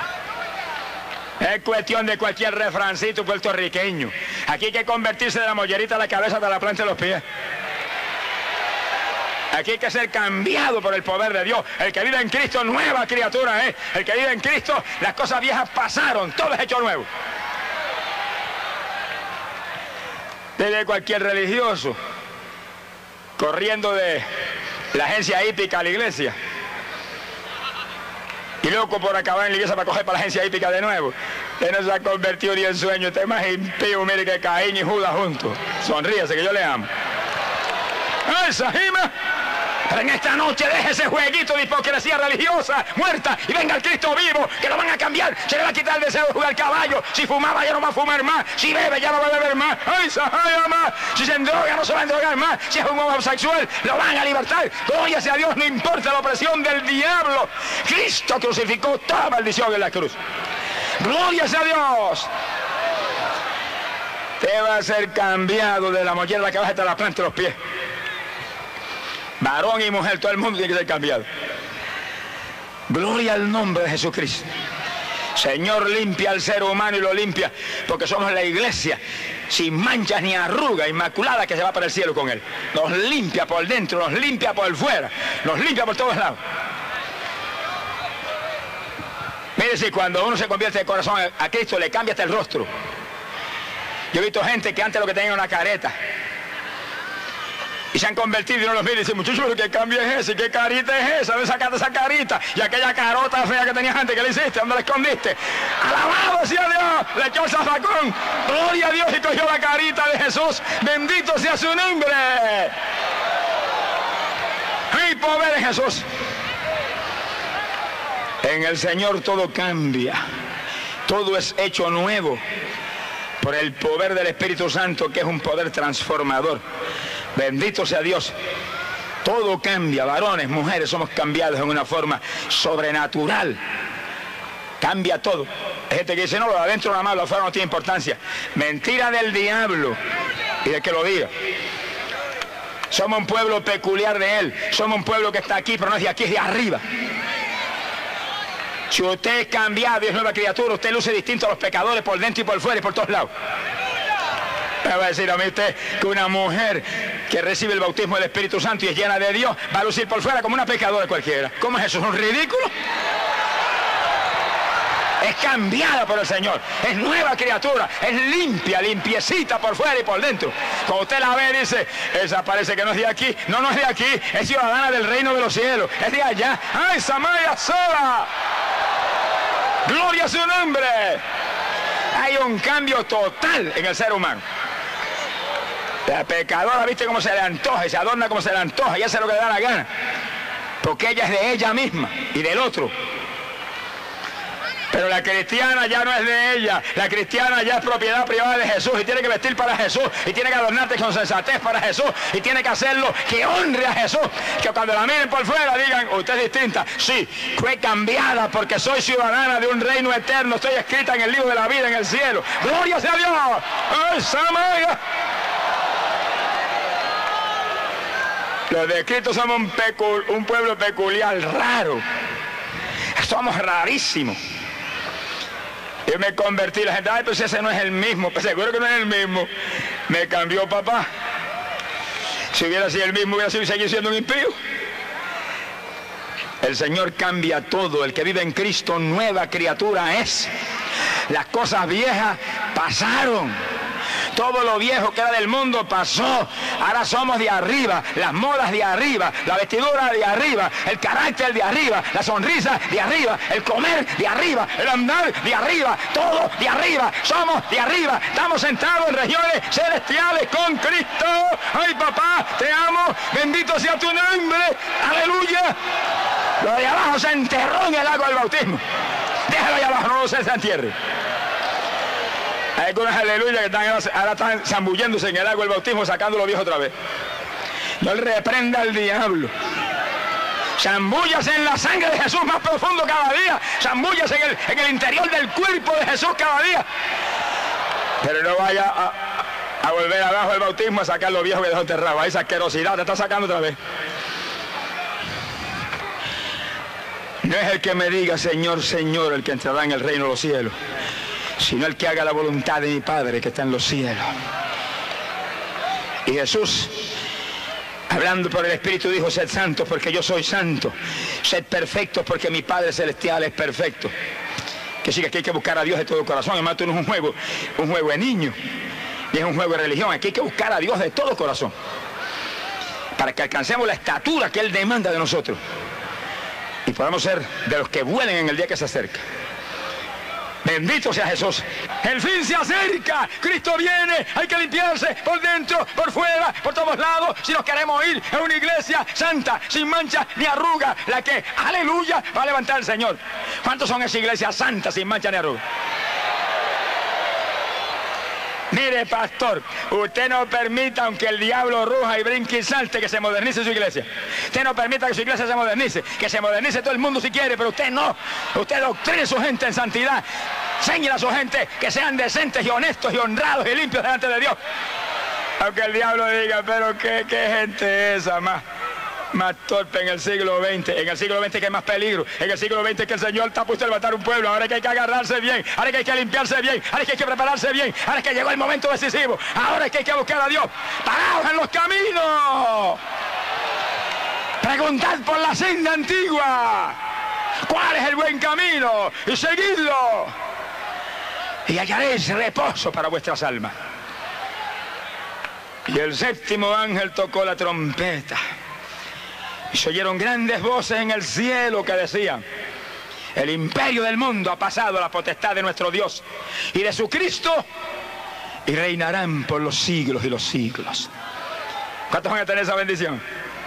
Es cuestión de cualquier refrancito puertorriqueño. Aquí hay que convertirse de la mollerita a la cabeza hasta la planta de los pies. Aquí hay que ser cambiado por el poder de Dios. El que vive en Cristo, nueva criatura es. El que vive en Cristo, las cosas viejas pasaron, todo es hecho nuevo. Desde cualquier religioso corriendo de la agencia hípica a la iglesia y loco por acabar en la iglesia para coger para la agencia hípica de nuevo. Usted no se ha convertido ni en sueño, usted es más impío, mire, que Caín y Judas juntos. Sonríase que yo le amo. ¡Esa Jima! Pero en esta noche deje ese jueguito de hipocresía religiosa muerta y venga el Cristo vivo, que lo van a cambiar. Se le va a quitar el deseo de jugar caballo. Si fumaba ya no va a fumar más. Si bebe ya no va a beber más. ¡Ay, Sahaya más! Si se endroga no se va a endrogar más. Si es un homosexual lo van a libertar. Gloria sea a Dios, no importa la opresión del diablo. Cristo crucificó toda maldición en la cruz. Gloria sea a Dios. Te va a ser cambiado de la mollera de la cabeza hasta la planta de los pies. Varón y mujer, todo el mundo tiene que ser cambiado. Gloria al nombre de Jesucristo. Señor, limpia al ser humano y lo limpia, porque somos la iglesia sin manchas ni arrugas, inmaculada, que se va para el cielo con Él. Nos limpia por dentro, nos limpia por fuera, nos limpia por todos lados. Mire, si cuando uno se convierte de corazón a Cristo, le cambia hasta el rostro. Yo he visto gente que antes lo que tenía una careta y se han convertido y uno los mira y dice, muchachos, ¿qué cambio es ese? ¿Qué carita es esa? ¿Dónde sacaste esa carita? Y aquella carota fea que tenías antes, ¿qué le hiciste? ¿Dónde la escondiste? ¡Alabado sea Dios! Le echó el zafacón. ¡Gloria a Dios! Y cogió la carita de Jesús. ¡Bendito sea su nombre! ¡Ay, poder de Jesús! En el Señor todo cambia. Todo es hecho nuevo por el poder del Espíritu Santo, que es un poder transformador. Bendito sea Dios. Todo cambia, varones, mujeres, somos cambiados en una forma sobrenatural. Cambia todo. Hay gente que dice, no, lo de adentro nada más, lo de afuera no tiene importancia. Mentira del diablo y de que lo diga. Somos un pueblo peculiar de Él. Somos un pueblo que está aquí, pero no es de aquí, es de arriba. Si usted es cambiado y es nueva criatura, usted luce distinto a los pecadores por dentro y por fuera y por todos lados. Me va a decir a mí usted que una mujer que recibe el bautismo del Espíritu Santo y es llena de Dios va a lucir por fuera como una pecadora cualquiera. ¿Cómo es eso? ¿Es un ridículo? Es cambiada por el Señor, es nueva criatura, es limpia, limpiecita por fuera y por dentro. Cuando usted la ve dice, esa parece que no es de aquí. No, no es de aquí, es ciudadana del reino de los cielos, es de allá. ¡Ay, Samaya sola! ¡Gloria a su nombre! Hay un cambio total en el ser humano. La pecadora, viste cómo se le antoja y se adorna como se le antoja y hace lo que le da la gana, porque ella es de ella misma y del otro. Pero la cristiana ya no es de ella. La cristiana ya es propiedad privada de Jesús y tiene que vestir para Jesús y tiene que adornarte con sensatez para Jesús y tiene que hacerlo que honre a Jesús. Que cuando la miren por fuera digan, usted es distinta. Sí, fue cambiada porque soy ciudadana de un reino eterno. Estoy escrita en el libro de la vida en el cielo. ¡Gloria sea a Dios! ¡Ay, Samaya! Los descritos somos un, un pueblo peculiar, raro. Somos rarísimos. Yo me convertí, la gente, ay, pues ese no es el mismo, pues seguro que no es el mismo. Me cambió papá. Si hubiera sido el mismo, hubiera sido seguir siendo un impío. El Señor cambia todo. El que vive en Cristo, nueva criatura es. Las cosas viejas pasaron. Todo lo viejo que era del mundo pasó. Ahora somos de arriba. Las modas de arriba. La vestidura de arriba. El carácter de arriba. La sonrisa de arriba. El comer de arriba. El andar de arriba. Todo de arriba. Somos de arriba. Estamos sentados en regiones celestiales con Cristo. Ay, papá, te amo. Bendito sea tu nombre. Aleluya. Lo de abajo se enterró en el agua del bautismo. Déjalo ahí abajo, no lo se entierre. Hay algunas aleluya que están, ahora están zambulléndose en el agua del bautismo, sacando los viejos otra vez. No le reprenda al diablo. Zambúllase en la sangre de Jesús más profundo cada día. Zambúllase en el, en el interior del cuerpo de Jesús cada día. Pero no vaya a, a volver abajo del bautismo a sacar los viejos que dejó enterrados. Esa asquerosidad te está sacando otra vez. No es el que me diga Señor, Señor, el que entrará en el reino de los cielos, sino el que haga la voluntad de mi Padre que está en los cielos. Y Jesús, hablando por el Espíritu, dijo, sed santos porque yo soy santo. Sed perfectos porque mi Padre Celestial es perfecto. Que sí, que aquí hay que buscar a Dios de todo corazón. Además, esto no es un juego, un juego de niños, ni es un juego de religión. Aquí hay que buscar a Dios de todo corazón, para que alcancemos la estatura que Él demanda de nosotros y podamos ser de los que vuelen en el día que se acerca. Bendito sea Jesús. El fin se acerca. Cristo viene. Hay que limpiarse por dentro, por fuera, por todos lados. Si nos queremos ir a una iglesia santa, sin mancha ni arruga, la que, aleluya, va a levantar el Señor. ¿Cuántos son esas iglesias santas sin mancha ni arruga? Mire, pastor, usted no permita, aunque el diablo ruja y brinque y salte, que se modernice su iglesia. Usted no permita que su iglesia se modernice, que se modernice todo el mundo si quiere, pero usted no. Usted doctrine a su gente en santidad. Enséñele a su gente que sean decentes y honestos y honrados y limpios delante de Dios. Aunque el diablo diga, pero qué, qué gente es esa más. Más torpe en el siglo veinte, en el siglo veinte que hay más peligro, en el siglo veinte que el Señor está puesto a levantar un pueblo, ahora que hay que agarrarse bien, ahora que hay que limpiarse bien, ahora que hay que prepararse bien, ahora que llegó el momento decisivo, ahora que hay que buscar a Dios, parados en los caminos, preguntad por la senda antigua, cuál es el buen camino, y seguidlo, y hallaréis reposo para vuestras almas. Y el séptimo ángel tocó la trompeta. Y se oyeron grandes voces en el cielo que decían, el imperio del mundo ha pasado a la potestad de nuestro Dios y de su Cristo, y reinarán por los siglos y los siglos. ¿Cuántos van a tener esa bendición?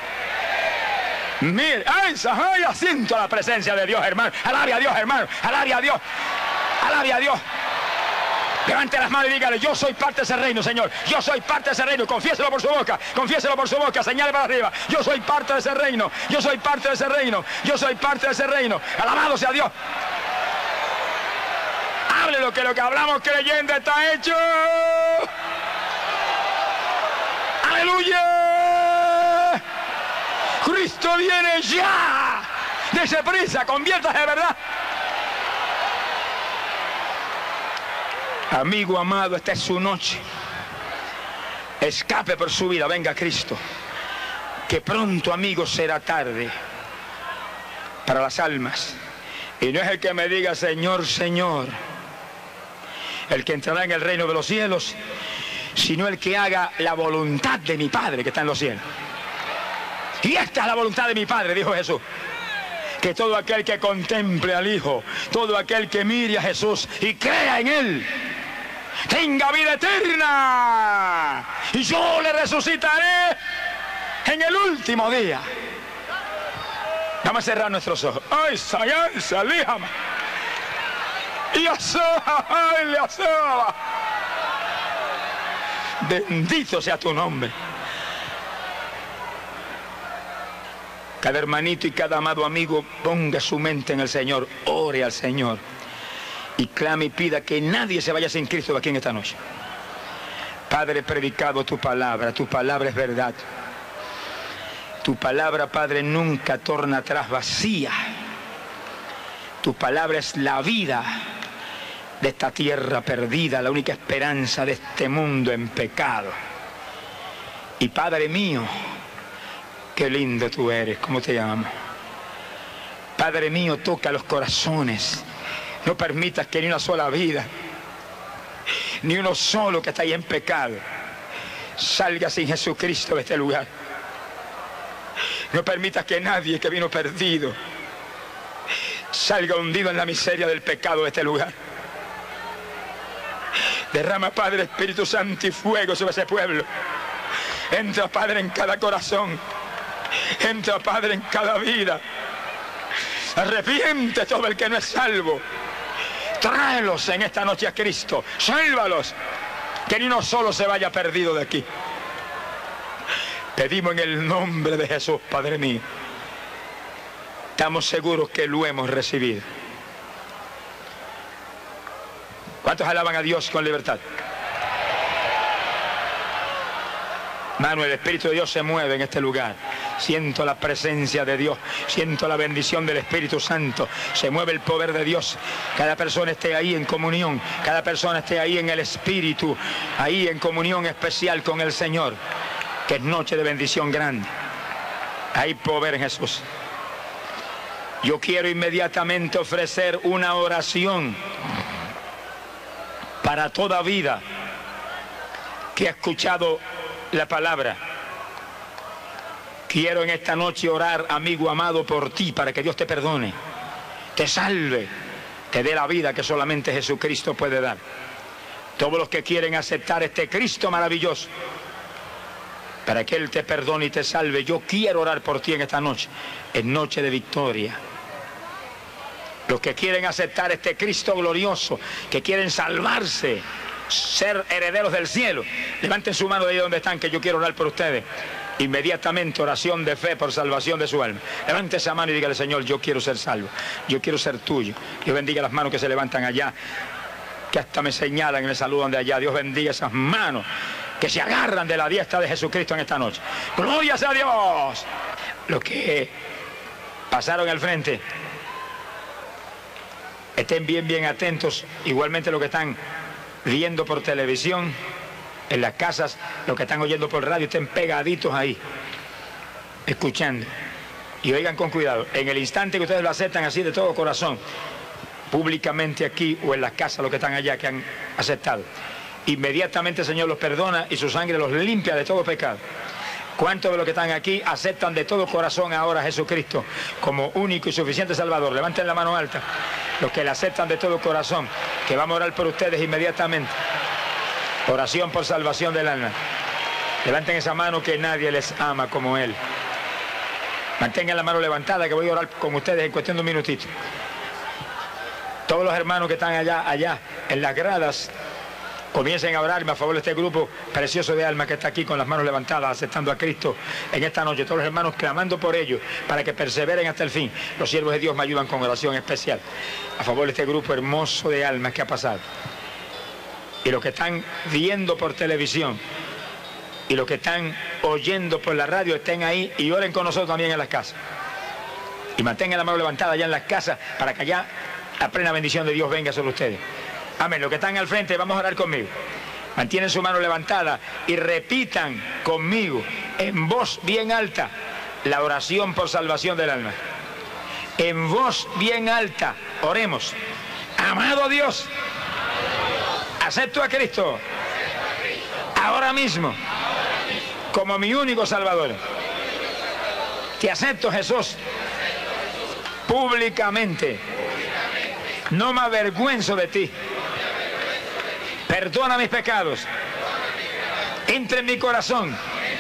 Mire, ay, ay, asiento a la presencia de Dios, hermano. Alabe a Dios, hermano. Alabe a Dios. Alabe a Dios. Levante las manos y dígale, yo soy parte de ese reino, Señor. Yo soy parte de ese reino. Confiéselo por su boca. Confiéselo por su boca. Señale para arriba. Yo soy parte de ese reino. Yo soy parte de ese reino. Yo soy parte de ese reino. Alabado sea Dios. Hable lo que lo que hablamos creyendo está hecho. Aleluya. Cristo viene ya. Dese prisa. Conviértase de verdad. Amigo amado, esta es su noche. Escape por su vida, venga Cristo. Que pronto, amigo, será tarde para las almas. Y no es el que me diga Señor, Señor, el que entrará en el reino de los cielos, sino el que haga la voluntad de mi Padre que está en los cielos. Y esta es la voluntad de mi Padre, dijo Jesús. Que todo aquel que contemple al Hijo, todo aquel que mire a Jesús y crea en Él, tenga vida eterna, y yo le resucitaré en el último día. Vamos a cerrar nuestros ojos. Ay, Sayán, salíjame. Y asoba, le asoba. Bendito sea tu nombre. Cada hermanito y cada amado amigo ponga su mente en el Señor, ore al Señor y clame y pida que nadie se vaya sin Cristo de aquí en esta noche. Padre, he predicado tu palabra, tu palabra es verdad. Tu palabra, Padre, nunca torna atrás vacía. Tu palabra es la vida de esta tierra perdida, la única esperanza de este mundo en pecado. Y Padre mío, qué lindo tú eres, ¿cómo te llamo? Padre mío, toca los corazones. No permitas que ni una sola vida, ni uno solo que está ahí en pecado, salga sin Jesucristo de este lugar. No permitas que nadie que vino perdido salga hundido en la miseria del pecado de este lugar. Derrama, Padre, Espíritu Santo y fuego sobre ese pueblo. Entra, Padre, en cada corazón. Entra, Padre, en cada vida. Arrepiente todo el que no es salvo. Tráelos en esta noche a Cristo. Sálvalos. Que ni uno solo se vaya perdido de aquí. Pedimos en el nombre de Jesús, Padre mío. Estamos seguros que lo hemos recibido. ¿Cuántos alaban a Dios con libertad? Mano, el Espíritu de Dios se mueve en este lugar. Siento la presencia de Dios, siento la bendición del Espíritu Santo. Se mueve el poder de Dios. Cada persona esté ahí en comunión, cada persona esté ahí en el Espíritu, ahí en comunión especial con el Señor, que es noche de bendición grande. Hay poder en Jesús. Yo quiero inmediatamente ofrecer una oración para toda vida que ha escuchado la palabra. Quiero en esta noche orar, amigo amado, por ti, para que Dios te perdone, te salve, te dé la vida que solamente Jesucristo puede dar. Todos los que quieren aceptar este Cristo maravilloso, para que Él te perdone y te salve, yo quiero orar por ti en esta noche, en noche de victoria. Los que quieren aceptar este Cristo glorioso, que quieren salvarse, ser herederos del cielo, levanten su mano de ahí donde están, que yo quiero orar por ustedes. Inmediatamente oración de fe por salvación de su alma. Levante esa mano y dígale: Señor, yo quiero ser salvo, yo quiero ser tuyo. Dios bendiga las manos que se levantan allá, que hasta me señalan y me saludan de allá. Dios bendiga esas manos que se agarran de la diestra de Jesucristo en esta noche. ¡Glorias a Dios! Los que pasaron al frente, estén bien, bien atentos. Igualmente los que están viendo por televisión, en las casas, los que están oyendo por radio, estén pegaditos ahí, escuchando. Y oigan con cuidado. En el instante que ustedes lo aceptan así de todo corazón, públicamente aquí o en las casas, los que están allá que han aceptado, inmediatamente el Señor los perdona y su sangre los limpia de todo pecado. ¿Cuántos de los que están aquí aceptan de todo corazón ahora a Jesucristo como único y suficiente Salvador? Levanten la mano alta. Los que le aceptan de todo corazón, que vamos a orar por ustedes inmediatamente. Oración por salvación del alma. Levanten esa mano, que nadie les ama como Él. Mantengan la mano levantada, que voy a orar con ustedes en cuestión de un minutito. Todos los hermanos que están allá, allá, en las gradas, comiencen a orarme a favor de este grupo precioso de almas que está aquí con las manos levantadas, aceptando a Cristo en esta noche. Todos los hermanos clamando por ellos, para que perseveren hasta el fin. Los siervos de Dios me ayudan con oración especial a favor de este grupo hermoso de almas que ha pasado. Y los que están viendo por televisión y los que están oyendo por la radio, estén ahí y oren con nosotros también en las casas. Y mantengan la mano levantada allá en las casas, para que allá la plena bendición de Dios venga sobre ustedes. Amén. Los que están al frente, vamos a orar conmigo. Mantienen su mano levantada y repitan conmigo en voz bien alta la oración por salvación del alma. En voz bien alta, oremos. Amado Dios, acepto a Cristo ahora mismo como mi único Salvador. Te acepto, Jesús, públicamente. No me avergüenzo de ti. Perdona mis pecados. Entra en mi corazón.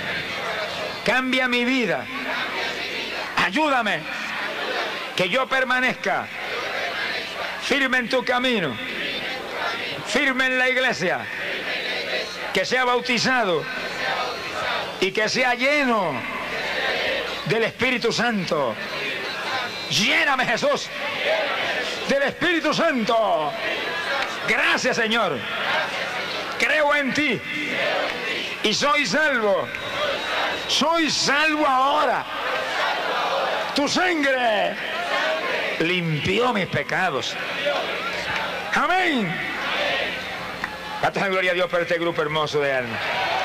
Cambia mi vida. Ayúdame que yo permanezca firme en tu camino, firme en la iglesia, que sea bautizado y que sea lleno del Espíritu Santo. Lléname, Jesús, del Espíritu Santo. Gracias, Señor. Creo en ti y soy salvo. Soy salvo ahora. Tu sangre limpió mis pecados. Amén. Damos gloria a Dios por este grupo hermoso de almas.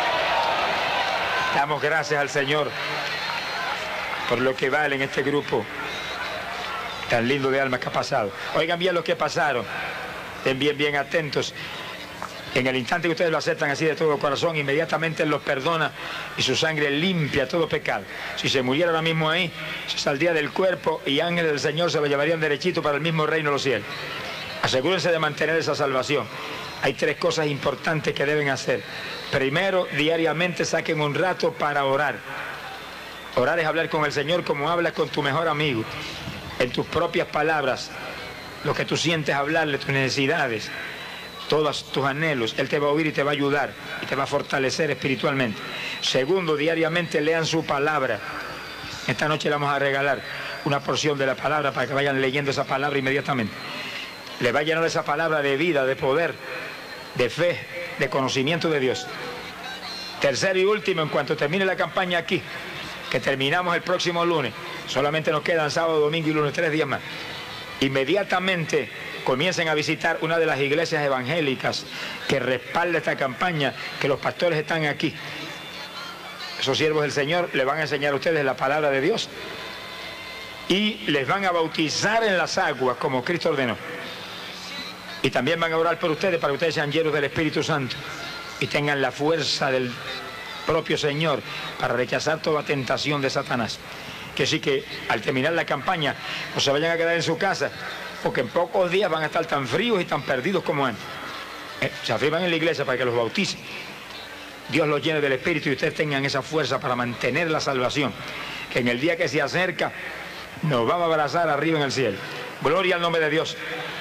Damos gracias al Señor por lo que vale en este grupo tan lindo de almas que ha pasado. Oigan bien lo que pasaron. Estén bien, bien atentos. En el instante que ustedes lo aceptan así de todo corazón, inmediatamente Él los perdona y su sangre limpia todo pecado. Si se muriera ahora mismo ahí, se saldría del cuerpo y ángeles del Señor se lo llevarían derechito para el mismo reino de los cielos. Asegúrense de mantener esa salvación. Hay tres cosas importantes que deben hacer. Primero, diariamente saquen un rato para orar. Orar es hablar con el Señor como hablas con tu mejor amigo. En tus propias palabras, lo que tú sientes hablarle, tus necesidades, todos tus anhelos, Él te va a oír y te va a ayudar y te va a fortalecer espiritualmente. Segundo, diariamente lean su palabra. Esta noche le vamos a regalar una porción de la palabra para que vayan leyendo esa palabra inmediatamente. Le va a llenar esa palabra de vida, de poder, de fe, de conocimiento de Dios. Tercero y último, en cuanto termine la campaña aquí, que terminamos el próximo lunes, solamente nos quedan sábado, domingo y lunes, tres días más. Inmediatamente comiencen a visitar una de las iglesias evangélicas que respalda esta campaña, que los pastores están aquí. Esos siervos del Señor les van a enseñar a ustedes la palabra de Dios y les van a bautizar en las aguas como Cristo ordenó. Y también van a orar por ustedes para que ustedes sean llenos del Espíritu Santo y tengan la fuerza del propio Señor para rechazar toda tentación de Satanás. Que sí que al terminar la campaña no se vayan a quedar en su casa, porque en pocos días van a estar tan fríos y tan perdidos como antes. Eh, se afirman en la iglesia para que los bauticen. Dios los llene del Espíritu y ustedes tengan esa fuerza para mantener la salvación, que en el día que se acerca nos vamos a abrazar arriba en el cielo. Gloria al nombre de Dios.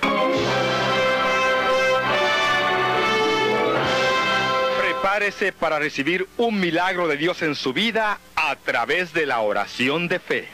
Prepárese para recibir un milagro de Dios en su vida a través de la oración de fe.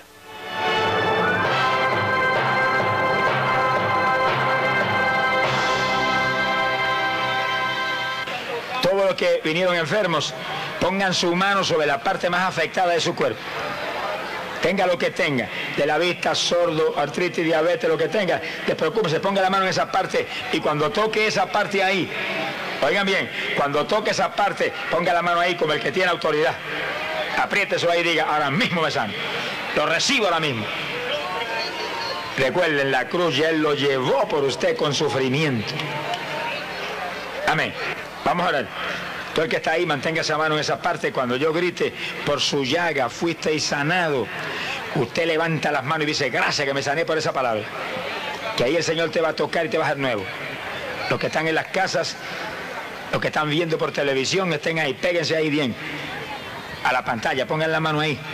Todos los que vinieron enfermos, pongan su mano sobre la parte más afectada de su cuerpo. Tenga lo que tenga, de la vista, sordo, artritis, diabetes, lo que tenga, despreocúpese, ponga la mano en esa parte y cuando toque esa parte ahí, oigan bien, cuando toque esa parte, ponga la mano ahí como el que tiene autoridad. Apriete eso ahí y diga, ahora mismo me sano. Lo recibo ahora mismo. Recuerden, la cruz ya Él lo llevó por usted con sufrimiento. Amén. Vamos a orar. Todo el que está ahí, mantenga esa mano en esa parte. Cuando yo grite, por su llaga fuisteis sanado, usted levanta las manos y dice, gracias que me sané por esa palabra. Que ahí el Señor te va a tocar y te va a hacer nuevo. Los que están en las casas, los que están viendo por televisión, estén ahí, péguense ahí bien. A la pantalla, pongan la mano ahí.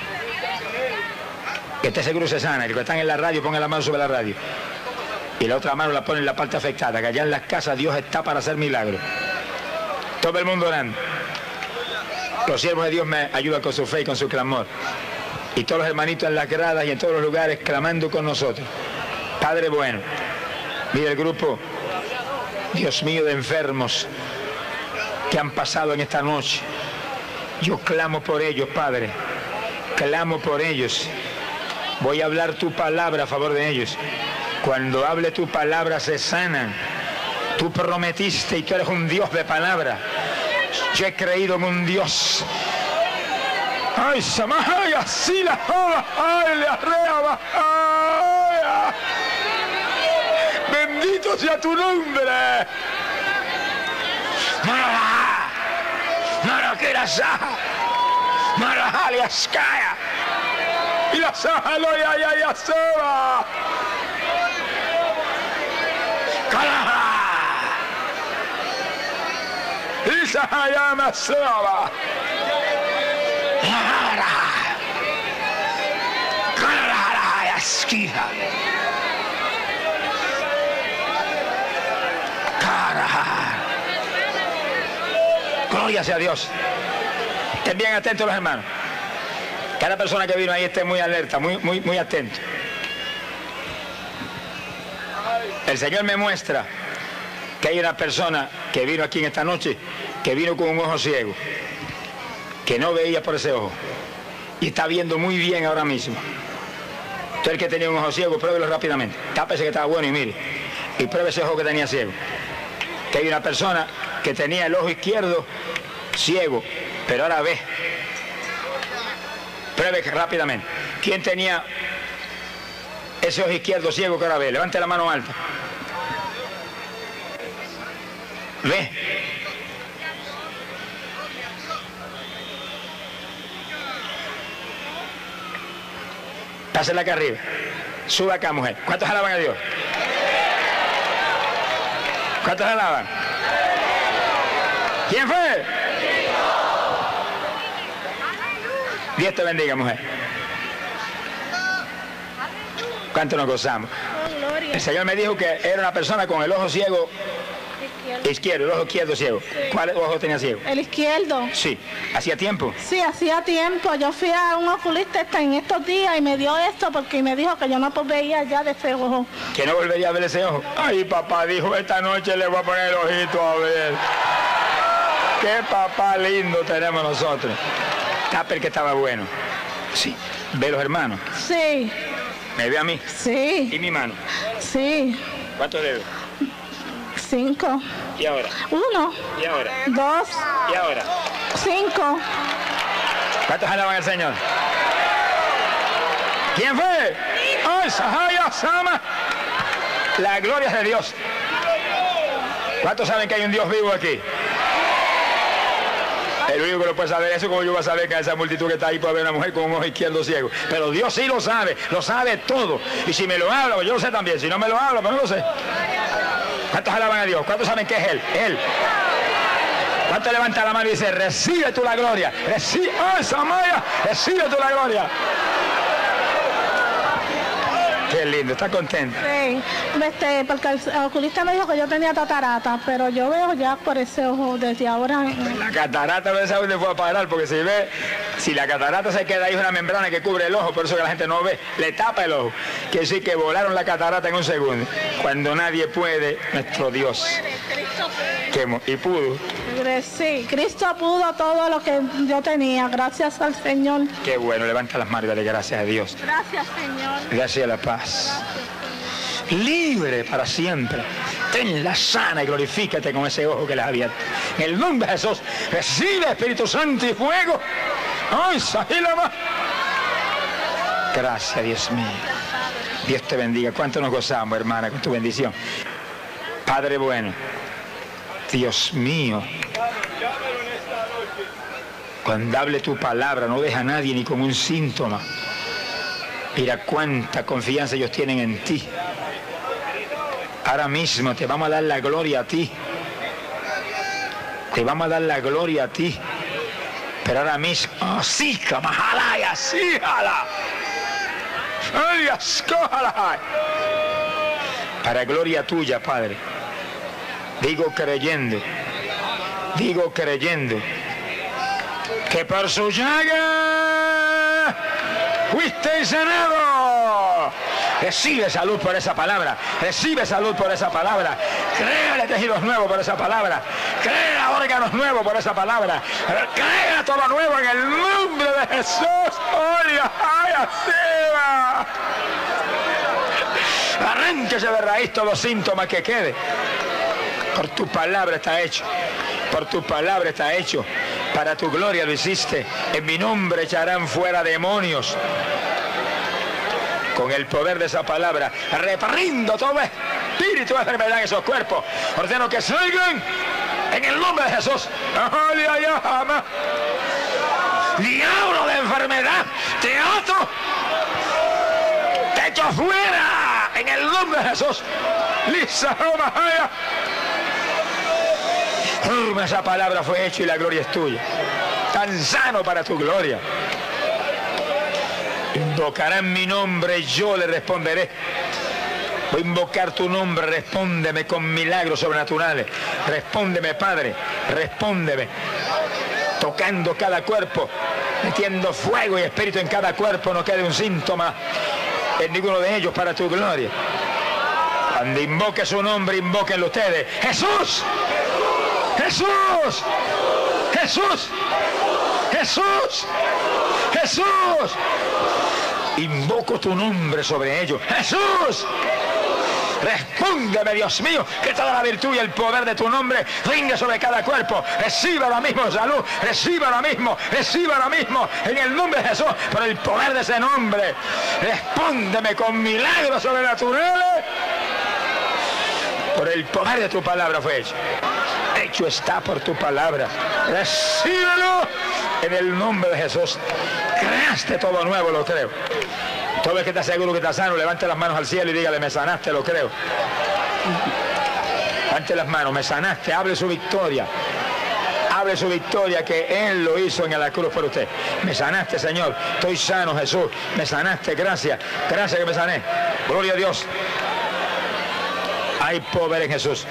Que esté seguro se sana. Y los que están en la radio, pongan la mano sobre la radio. Y la otra mano la ponen en la parte afectada, que allá en las casas Dios está para hacer milagros. Todo el mundo orando. Los siervos de Dios me ayudan con su fe y con su clamor. Y todos los hermanitos en las gradas y en todos los lugares clamando con nosotros. Padre bueno, mira el grupo, Dios mío, de enfermos que han pasado en esta noche. Yo clamo por ellos, Padre. Clamo por ellos. Voy a hablar tu palabra a favor de ellos. Cuando hable tu palabra se sanan. Tú prometiste y tú eres un Dios de palabra. Yo he creído en un Dios. Ay, Samaya, así la joda, ay, le arrea, ay. Bendito sea tu nombre. Mara, Mara, que la saja, Mara, alias Kaya, y la saja lo ya ya ya soba. Caraja. Isa hayama soba. Caraja. Caraja, esquija. Gloria sea a Dios. Estén bien atentos los hermanos. Cada persona que vino ahí esté muy alerta, muy, muy, muy atento. El Señor me muestra que hay una persona que vino aquí en esta noche, que vino con un ojo ciego, que no veía por ese ojo, y está viendo muy bien ahora mismo. Usted el que tenía un ojo ciego, pruébelo rápidamente. Tápese que estaba bueno y mire. Y pruebe ese ojo que tenía ciego. Que hay una persona que tenía el ojo izquierdo ciego, pero ahora ve. Pruebe rápidamente. ¿Quién tenía ese ojo izquierdo ciego que ahora ve? Levante la mano alta. Ve. Pásela acá arriba. Suba acá, mujer. ¿Cuántos alaban a Dios? ¿Cuántos alaban? ¿Quién fue? Dios te bendiga, mujer. ¿Cuánto nos gozamos? El Señor me dijo que era una persona con el ojo ciego izquierdo, el ojo izquierdo ciego. Sí. ¿Cuál ojo tenía ciego? El izquierdo. Sí. ¿Hacía tiempo? Sí, hacía tiempo. Yo fui a un oculista hasta en estos días y me dio esto porque me dijo que yo no veía ya de ese ojo. ¿Que no volvería a ver ese ojo? Ay, papá dijo, esta noche le voy a poner el ojito a ver. Qué papá lindo tenemos nosotros. Taper que estaba bueno. Sí. ¿Ve los hermanos? Sí. ¿Me ve a mí? Sí. ¿Y mi mano? Sí. ¿Cuántos dedos? Cinco. ¿Y ahora? Uno. ¿Y ahora? Dos. ¿Y ahora? Cinco. ¿Cuántos alaban al Señor? ¿Quién fue? ¡Ay, Sahaya Sama! La gloria es de Dios. ¿Cuántos saben que hay un Dios vivo aquí? El único que lo puede saber eso, como yo voy a saber que esa multitud que está ahí puede haber una mujer con un ojo izquierdo ciego. Pero Dios sí lo sabe, lo sabe todo. Y si me lo habla, pues yo lo sé también. Si no me lo habla, pues no lo sé. ¿Cuántos alaban a Dios? ¿Cuántos saben que es Él? Él. ¿Cuántos levanta la mano y dice, recibe tú la gloria? Recibe, ¡ay, Samaya! Recibe tú la gloria. Qué lindo, ¿está contento? Sí. Este, porque el oculista me dijo que yo tenía catarata, pero yo veo ya por ese ojo desde ahora. La catarata no sabe dónde fue a parar, porque si ve, si la catarata se queda ahí, es una membrana que cubre el ojo, por eso que la gente no ve, le tapa el ojo. Quiere decir que volaron la catarata en un segundo. Cuando nadie puede, nuestro Dios. Que, y pudo. Sí, Cristo pudo todo lo que yo tenía, gracias al Señor. Qué bueno, levanta las manos y dale gracias a Dios. Gracias, Señor. Gracias a la paz. Libre para siempre. Tenla sana y glorifícate con ese ojo que les ha abierto. En el nombre de Jesús, recibe Espíritu Santo y fuego. ¡Ay, Sahilama! Gracias, Dios mío. Dios te bendiga. ¿Cuánto nos gozamos, hermana, con tu bendición? Padre bueno, Dios mío, cuando hable tu palabra, no deja a nadie ni con un síntoma. Mira cuánta confianza ellos tienen en ti. Ahora mismo te vamos a dar la gloria a ti. Te vamos a dar la gloria a ti. Pero ahora mismo, oh, sí, camajalaya, sí, jala. Ay, escójala. Para gloria tuya, Padre. Digo creyendo, digo creyendo, que por su llaga fuiste sanado. Recibe salud por esa palabra, recibe salud por esa palabra, créale tejidos nuevos por esa palabra, crea órganos nuevos por esa palabra, crea todo nuevo en el nombre de Jesús. ¡Oye, ay, así va! Arránquese de raíz todos los síntomas que quede. Por tu palabra está hecho, por tu palabra está hecho, para tu gloria lo hiciste. En mi nombre echarán fuera demonios. Con el poder de esa palabra, reprendo todo espíritu de enfermedad en esos cuerpos. Ordeno que salgan en el nombre de Jesús. Diablo de enfermedad, te ato, te echo fuera en el nombre de Jesús. Lisa, esa palabra fue hecha y la gloria es tuya. Tan sano para tu gloria. Invocarán mi nombre y yo le responderé. Voy a invocar tu nombre, respóndeme con milagros sobrenaturales. Respóndeme, Padre, respóndeme. tocando cada cuerpo, metiendo fuego y espíritu en cada cuerpo, no quede un síntoma en ninguno de ellos para tu gloria. Cuando invoque su nombre, invóquenlo ustedes. ¡Jesús! ¡Jesús! ¡Jesús! ¡Jesús! ¡Jesús! Invoco tu nombre sobre ellos. ¡Jesús! Respóndeme, Dios mío, que toda la virtud y el poder de tu nombre venga sobre cada cuerpo. Reciba ahora mismo salud, reciba ahora mismo, reciba ahora mismo, en el nombre de Jesús, por el poder de ese nombre. Respóndeme con milagros sobrenaturales. Por el poder de tu palabra fue hecho. Hecho está por tu palabra. Recíbelo en el nombre de Jesús. Creaste todo nuevo, lo creo. Todo el que está seguro que está sano, levante las manos al cielo y dígale, me sanaste, lo creo. Levante las manos, me sanaste, hable su victoria. Hable su victoria, que Él lo hizo en la cruz por usted. Me sanaste, Señor. Estoy sano, Jesús. Me sanaste, gracias. Gracias que me sané. Gloria a Dios. Hay poder en Jesús.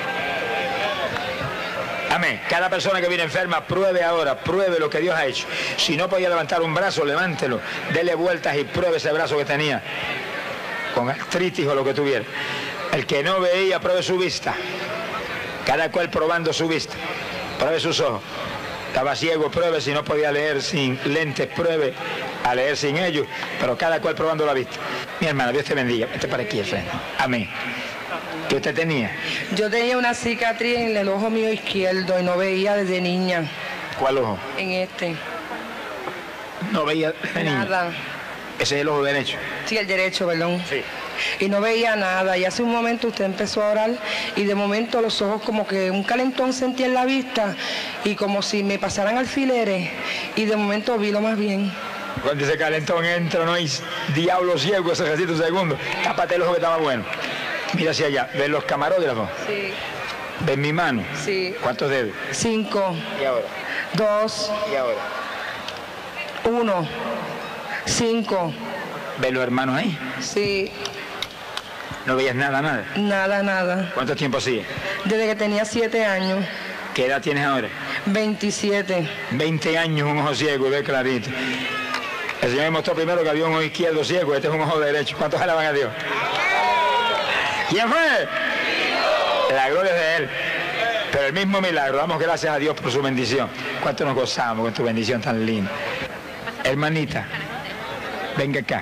Amén. Cada persona que viene enferma, pruebe ahora, pruebe lo que Dios ha hecho. Si no podía levantar un brazo, levántelo, dele vueltas y pruebe ese brazo que tenía, con artritis o lo que tuviera. El que no veía, pruebe su vista. Cada cual probando su vista. Pruebe sus ojos. Estaba ciego, pruebe. Si no podía leer sin lentes, pruebe a leer sin ellos. Pero cada cual probando la vista. Mi hermana, Dios te bendiga. Vete para aquí, frente. Amén. ¿Qué usted tenía? Yo tenía una cicatriz en el ojo mío izquierdo y no veía desde niña. ¿Cuál ojo? En este. No veía desde niña. Nada. Ese es el ojo derecho. Sí, el derecho, perdón. Sí. Y no veía nada. Y hace un momento usted empezó a orar y de momento los ojos como que un calentón sentí en la vista y como si me pasaran alfileres y de momento vi lo más bien. Cuando ese calentón entra, no hay diablo ciego, ese recito un segundo. Tápate el ojo que estaba bueno. Mira hacia allá, ¿ves los camarógrafos? Sí. ¿Ves mi mano? Sí. ¿Cuántos dedos? Cinco. ¿Y ahora? Dos. ¿Y ahora? Uno. Cinco. ¿Ves los hermanos ahí? Sí. ¿No veías nada, nada? Nada, nada. ¿Cuánto tiempo sigue? Desde que tenía siete años. ¿Qué edad tienes ahora? veintisiete. veinte años, un ojo ciego y ve clarito. El Señor me mostró primero que había un ojo izquierdo ciego, este es un ojo derecho. ¿Cuántos alaban a Dios? ¿Quién fue? La gloria es de Él. Pero el mismo milagro, damos gracias a Dios por su bendición. ¿Cuánto nos gozamos con tu bendición tan linda? Hermanita, venga acá.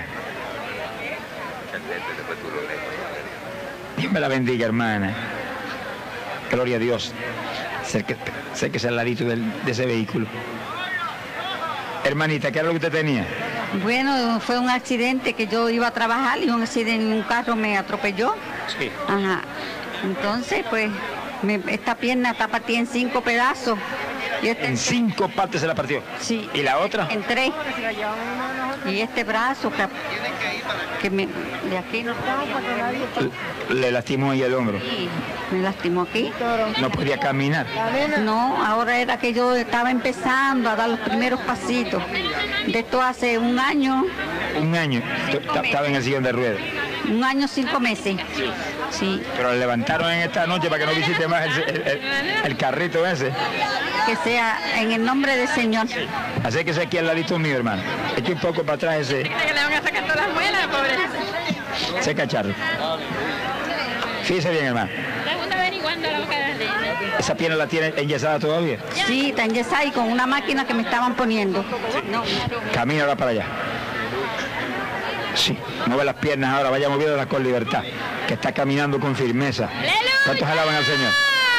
Dios me la bendiga, hermana. Gloria a Dios. Acérquese al ladito del, de ese vehículo. Hermanita, ¿qué era lo que usted tenía? Bueno, fue un accidente que yo iba a trabajar y un accidente, un carro me atropelló. Sí. Ajá. Entonces, pues, me, esta pierna está partida en cinco pedazos. Y este, En cinco partes se la partió. Sí. ¿Y la otra? En tres. Y este brazo que, que me, de aquí no Le lastimó ahí el hombro. sí, me lastimó aquí. No podía caminar. No, ahora era que yo estaba empezando a dar los primeros pasitos. De esto hace un año, Un año. Estaba en el sillón de ruedas. un año, cinco meses. Sí, Pero le levantaron en esta noche para que no visite más el, el- el- el carrito ese. que sea en el nombre del Señor. Así que aquí al ladito mío, hermano. Eche un poco para atrás ese, Que le van a sacar todas las muelas, pobre. ese cacharro. Fíjese bien, hermano. Todo el mundo averiguando la boca de la nena. ¿Esa pierna la tiene enyesada todavía? Sí, está enyesada y con una máquina que me estaban poniendo. No, Camina ahora para allá. Sí, mueve las piernas ahora, vaya moviéndolas con libertad. Que está caminando con firmeza. ¿Cuántos alaban al Señor?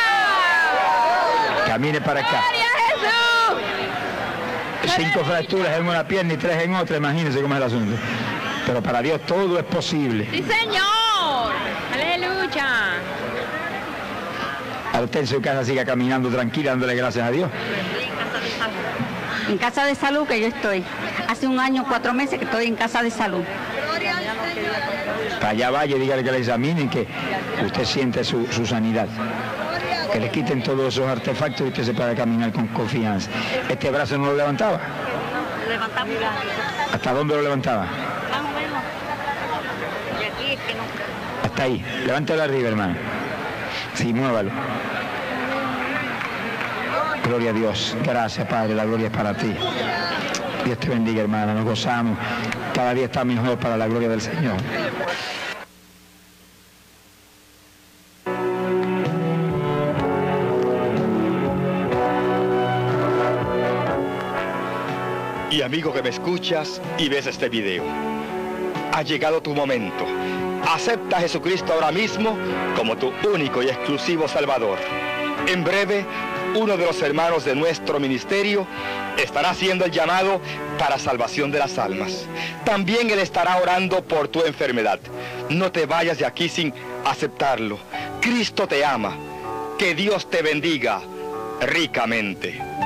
Camine para acá. Cinco fracturas en una pierna y tres en otra, imagínense cómo es el asunto. Pero para Dios todo es posible. ¡Sí, señor! ¡Aleluya! A usted en su casa siga caminando tranquila, dándole gracias a Dios. en casa de salud que yo estoy. Hace un año, cuatro meses que estoy en casa de salud. Para allá vaya y dígale que le examinen, que usted siente su, su sanidad. Que le quiten todos esos artefactos y usted se pueda caminar con confianza. ¿Este brazo no lo levantaba? Levantamos. ¿Hasta dónde lo levantaba? Más o menos. Y aquí es que no. Hasta ahí. Levántalo arriba, hermano. Sí, muévalo. Gloria a Dios. Gracias, Padre. La gloria es para ti. Dios te bendiga, hermana. Nos gozamos. Cada día está mejor para la gloria del Señor. Y amigo que me escuchas y ves este video, ha llegado tu momento. Acepta a Jesucristo ahora mismo como tu único y exclusivo Salvador. En breve, uno de los hermanos de nuestro ministerio estará haciendo el llamado para salvación de las almas. También él estará orando por tu enfermedad. No te vayas de aquí sin aceptarlo. Cristo te ama. Que Dios te bendiga ricamente.